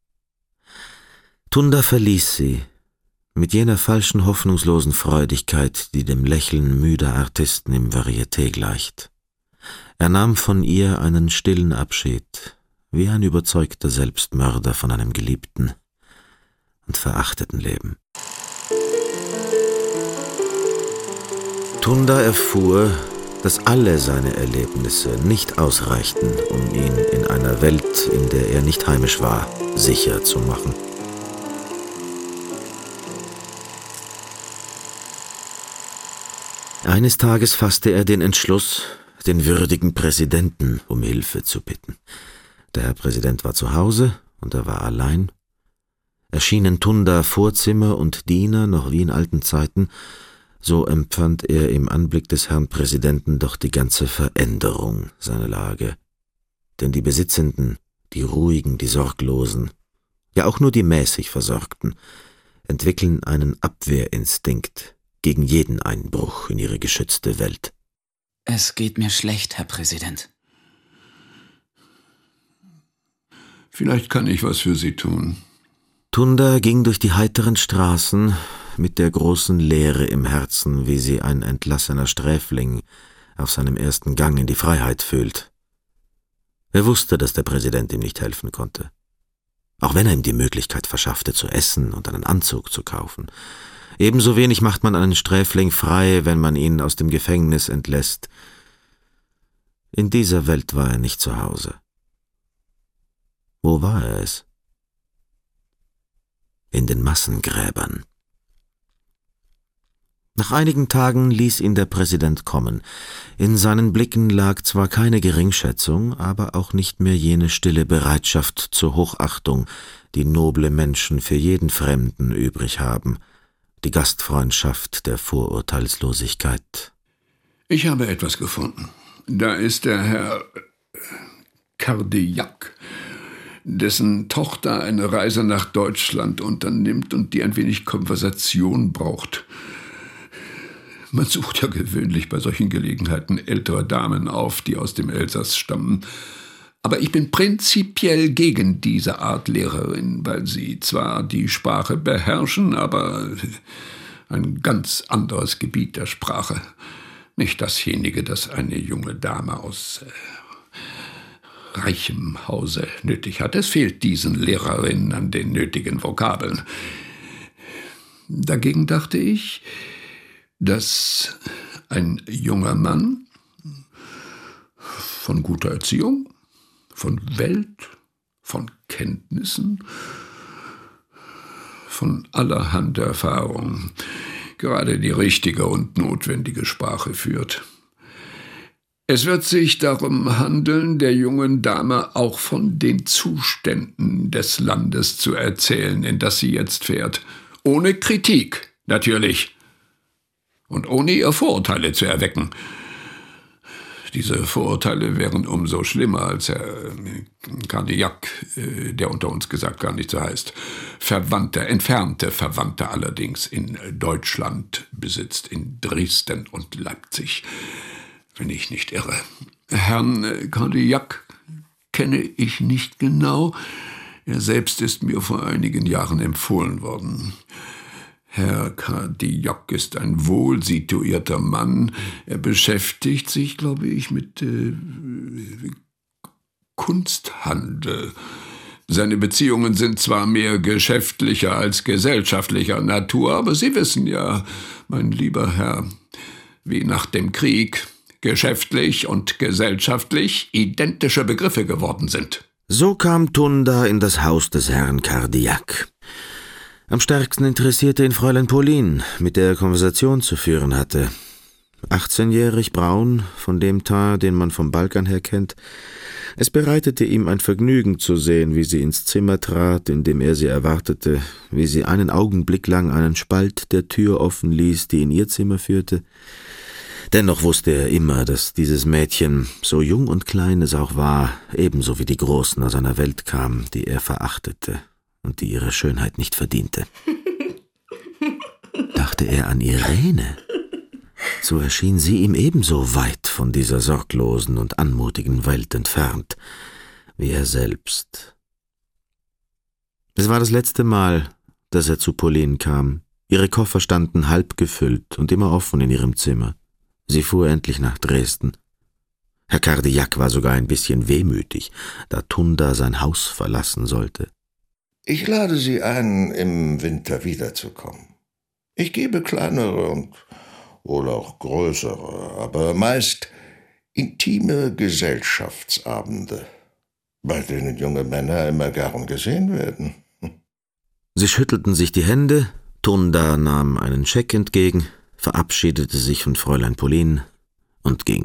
Tunda verließ sie, mit jener falschen, hoffnungslosen Freudigkeit, die dem Lächeln müder Artisten im Varieté gleicht. Er nahm von ihr einen stillen Abschied, wie ein überzeugter Selbstmörder von einem geliebten und verachteten Leben. Tunda erfuhr, dass alle seine Erlebnisse nicht ausreichten, um ihn in einer Welt, in der er nicht heimisch war, sicher zu machen. Eines Tages fasste er den Entschluss, den würdigen Präsidenten um Hilfe zu bitten. Der Herr Präsident war zu Hause und er war allein. Erschienen Tunda Vorzimmer und Diener noch wie in alten Zeiten, so empfand er im Anblick des Herrn Präsidenten doch die ganze Veränderung seiner Lage. Denn die Besitzenden, die Ruhigen, die Sorglosen, ja auch nur die mäßig Versorgten, entwickeln einen Abwehrinstinkt gegen jeden Einbruch in ihre geschützte Welt. Es geht mir schlecht, Herr Präsident. Vielleicht kann ich was für Sie tun. Tunda ging durch die heiteren Straßen mit der großen Leere im Herzen, wie sie ein entlassener Sträfling auf seinem ersten Gang in die Freiheit fühlt. Er wusste, dass der Präsident ihm nicht helfen konnte. auch wenn er ihm die Möglichkeit verschaffte, zu essen und einen Anzug zu kaufen. Ebenso wenig macht man einen Sträfling frei, wenn man ihn aus dem Gefängnis entlässt. In dieser Welt war er nicht zu Hause. Wo war er es? In den Massengräbern. Nach einigen Tagen ließ ihn der Präsident kommen. In seinen Blicken lag zwar keine Geringschätzung, aber auch nicht mehr jene stille Bereitschaft zur Hochachtung, die noble Menschen für jeden Fremden übrig haben, die Gastfreundschaft der Vorurteilslosigkeit. Ich habe etwas gefunden. Da ist der Herr Cardillac, dessen Tochter eine Reise nach Deutschland unternimmt und die ein wenig Konversation braucht. Man sucht ja gewöhnlich bei solchen Gelegenheiten ältere Damen auf, die aus dem Elsass stammen. Aber ich bin prinzipiell gegen diese Art Lehrerin, weil sie zwar die Sprache beherrschen, aber ein ganz anderes Gebiet der Sprache. Nicht dasjenige, das eine junge Dame aus äh, reichem Hause nötig hat. Es fehlt diesen Lehrerinnen an den nötigen Vokabeln. Dagegen dachte ich, dass ein junger Mann von guter Erziehung, von Welt, von Kenntnissen, von allerhand Erfahrung gerade die richtige und notwendige Sprache führt. Es wird sich darum handeln, der jungen Dame auch von den Zuständen des Landes zu erzählen, in das sie jetzt fährt. Ohne Kritik, natürlich. Und ohne ihr Vorurteile zu erwecken. Diese Vorurteile wären umso schlimmer, als Herr Cardillac, der unter uns gesagt gar nicht so heißt, Verwandte, entfernte Verwandte allerdings in Deutschland besitzt, in Dresden und Leipzig, wenn ich nicht irre. Herrn Cardillac kenne ich nicht genau. Er selbst ist mir vor einigen Jahren empfohlen worden. Herr Cardillac ist ein wohlsituierter Mann. Er beschäftigt sich, glaube ich, mit äh, Kunsthandel. Seine Beziehungen sind zwar mehr geschäftlicher als gesellschaftlicher Natur, aber Sie wissen ja, mein lieber Herr, wie nach dem Krieg geschäftlich und gesellschaftlich identische Begriffe geworden sind. So kam Tunda in das Haus des Herrn Cardillac. Am stärksten interessierte ihn Fräulein Pauline, mit der er Konversation zu führen hatte. achtzehnjährig, braun, von dem Teint, den man vom Balkan her kennt. Es bereitete ihm ein Vergnügen zu sehen, wie sie ins Zimmer trat, in dem er sie erwartete, wie sie einen Augenblick lang einen Spalt der Tür offen ließ, die in ihr Zimmer führte. Dennoch wusste er immer, dass dieses Mädchen, so jung und klein es auch war, ebenso wie die Großen aus einer Welt kam, die er verachtete und die ihre Schönheit nicht verdiente. Dachte er an Irene, so erschien sie ihm ebenso weit von dieser sorglosen und anmutigen Welt entfernt, wie er selbst. Es war das letzte Mal, dass er zu Pauline kam. Ihre Koffer standen halb gefüllt und immer offen in ihrem Zimmer. Sie fuhr endlich nach Dresden. Herr Cardillac war sogar ein bisschen wehmütig, da Tunda sein Haus verlassen sollte. Ich lade Sie ein, im Winter wiederzukommen. Ich gebe kleinere und wohl auch größere, aber meist intime Gesellschaftsabende, bei denen junge Männer immer gern gesehen werden. Sie schüttelten sich die Hände, Tunda nahm einen Scheck entgegen, verabschiedete sich von Fräulein Pauline und ging.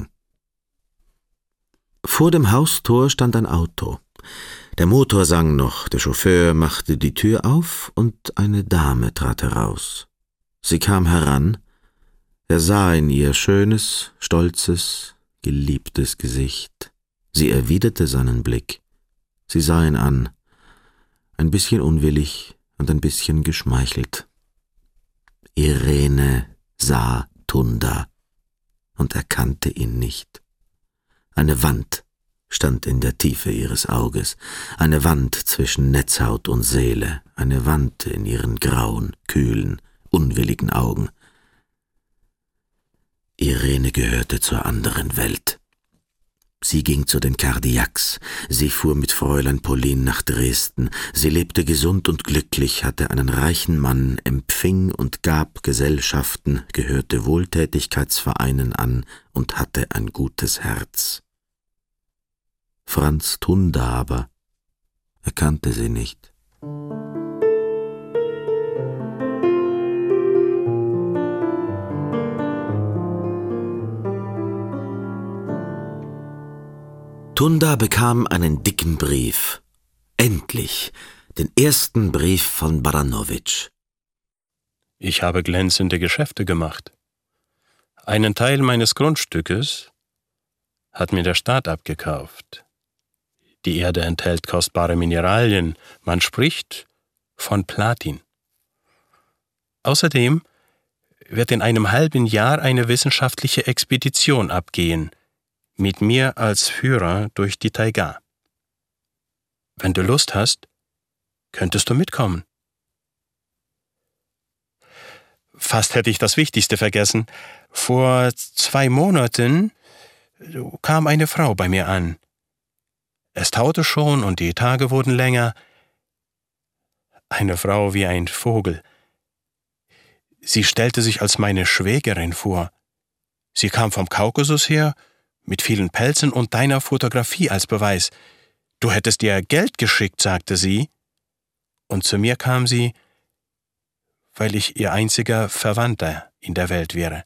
Vor dem Haustor stand ein Auto. Der Motor sang noch, der Chauffeur machte die Tür auf und eine Dame trat heraus. Sie kam heran, er sah in ihr schönes, stolzes, geliebtes Gesicht. Sie erwiderte seinen Blick. Sie sah ihn an, ein bisschen unwillig und ein bisschen geschmeichelt. Irene sah Tunda und erkannte ihn nicht. Eine Wand stand in der Tiefe ihres Auges, eine Wand zwischen Netzhaut und Seele, eine Wand in ihren grauen, kühlen, unwilligen Augen. Irene gehörte zur anderen Welt. Sie ging zu den Cardiacs, sie fuhr mit Fräulein Pauline nach Dresden, sie lebte gesund und glücklich, hatte einen reichen Mann, empfing und gab Gesellschaften, gehörte Wohltätigkeitsvereinen an und hatte ein gutes Herz. Franz Tunda aber erkannte sie nicht. Tunda bekam einen dicken Brief. Endlich, den ersten Brief von Baranowitsch. Ich habe glänzende Geschäfte gemacht. Einen Teil meines Grundstückes hat mir der Staat abgekauft. Die Erde enthält kostbare Mineralien, man spricht von Platin. Außerdem wird in einem halben Jahr eine wissenschaftliche Expedition abgehen, mit mir als Führer durch die Taiga. Wenn du Lust hast, könntest du mitkommen. Fast hätte ich das Wichtigste vergessen. Vor zwei Monaten kam eine Frau bei mir an. Es taute schon und die Tage wurden länger. Eine Frau wie ein Vogel. Sie stellte sich als meine Schwägerin vor. Sie kam vom Kaukasus her, mit vielen Pelzen und deiner Fotografie als Beweis. Du hättest ihr Geld geschickt, sagte sie. Und zu mir kam sie, weil ich ihr einziger Verwandter in der Welt wäre.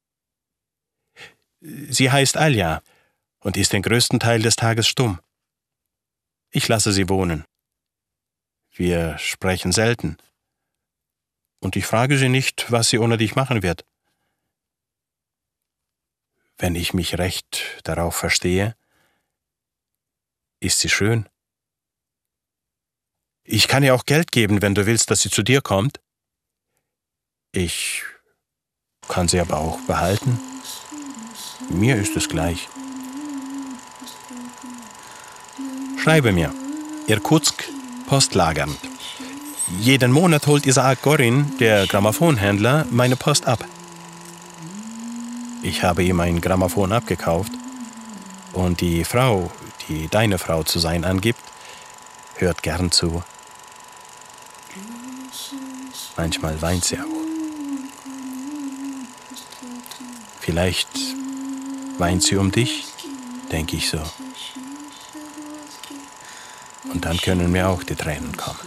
Sie heißt Alja und ist den größten Teil des Tages stumm. Ich lasse sie wohnen. Wir sprechen selten. Und ich frage sie nicht, was sie ohne dich machen wird. Wenn ich mich recht darauf verstehe, ist sie schön. Ich kann ihr auch Geld geben, wenn du willst, dass sie zu dir kommt. Ich kann sie aber auch behalten. Mir ist es gleich. Schreibe mir, Irkutsk, Postlagernd. Jeden Monat holt Isaak Gorin, der Grammophonhändler, meine Post ab. Ich habe ihm ein Grammophon abgekauft und die Frau, die deine Frau zu sein angibt, hört gern zu. Manchmal weint sie auch. Vielleicht weint sie um dich, denke ich so. Und dann können mir auch die Tränen kommen.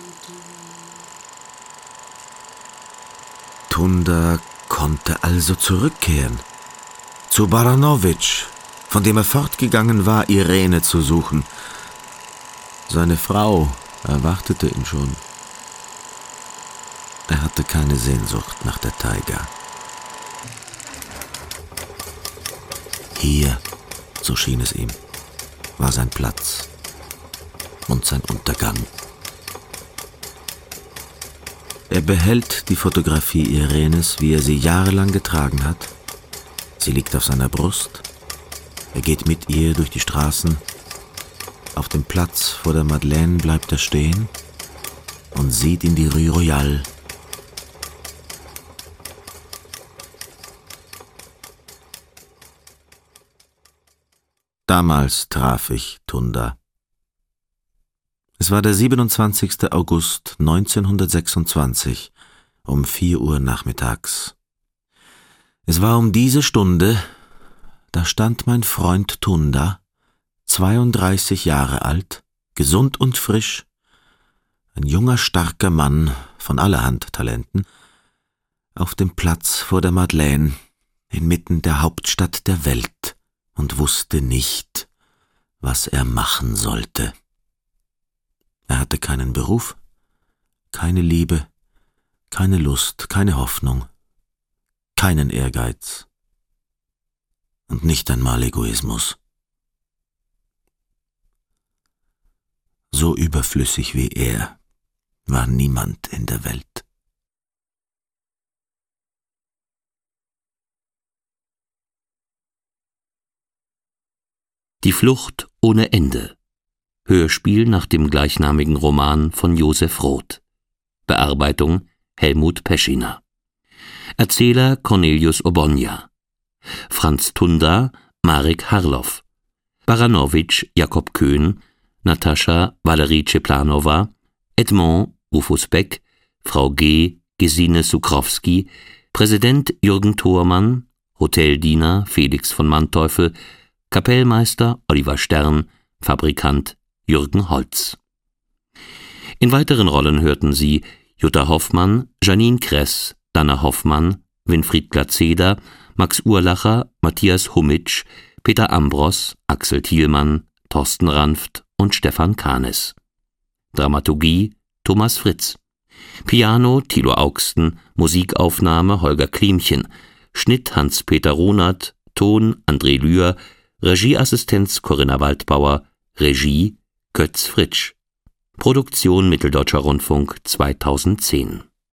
Tunda konnte also zurückkehren. Zu Baranowitsch, von dem er fortgegangen war, Irene zu suchen. Seine Frau erwartete ihn schon. Er hatte keine Sehnsucht nach der Taiga. Hier, so schien es ihm, war sein Platz und sein Untergang. Er behält die Fotografie Irenes, wie er sie jahrelang getragen hat. Sie liegt auf seiner Brust. Er geht mit ihr durch die Straßen. Auf dem Platz vor der Madeleine bleibt er stehen und sieht in die Rue Royale. Damals traf ich Tunda. Es war der siebenundzwanzigster August neunzehnhundertsechsundzwanzig um vier Uhr nachmittags. Es war um diese Stunde, da stand mein Freund Tunda, zweiunddreißig Jahre alt, gesund und frisch, ein junger, starker Mann von allerhand Talenten, auf dem Platz vor der Madeleine, inmitten der Hauptstadt der Welt, und wusste nicht, was er machen sollte. Er hatte keinen Beruf, keine Liebe, keine Lust, keine Hoffnung, keinen Ehrgeiz und nicht einmal Egoismus. So überflüssig wie er war niemand in der Welt. Die Flucht ohne Ende. Hörspiel nach dem gleichnamigen Roman von Josef Roth. Bearbeitung Helmut Peschiner. Erzähler Cornelius Obonia. Franz Tunda, Marek Harloff. Baranowitsch Jakob Köhn, Natascha Valerie Ceplanova, Edmond Rufus Beck, Frau G. Gesine Sukrowski, Präsident Jürgen Thormann, Hoteldiener Felix von Manteuffel, Kapellmeister Oliver Stern, Fabrikant Jürgen Holz. In weiteren Rollen hörten Sie Jutta Hoffmann, Janine Kress, Dana Hoffmann, Winfried Glatzeder, Max Urlacher, Matthias Hummitsch, Peter Ambros, Axel Thielmann, Thorsten Ranft und Stefan Kahnes. Dramaturgie Thomas Fritz. Piano Thilo Augsten, Musikaufnahme Holger Klimchen, Schnitt Hans-Peter Runert, Ton André Lühr, Regieassistenz Corinna Waldbauer, Regie Götz Fritsch. Produktion Mitteldeutscher Rundfunk zweitausendzehn.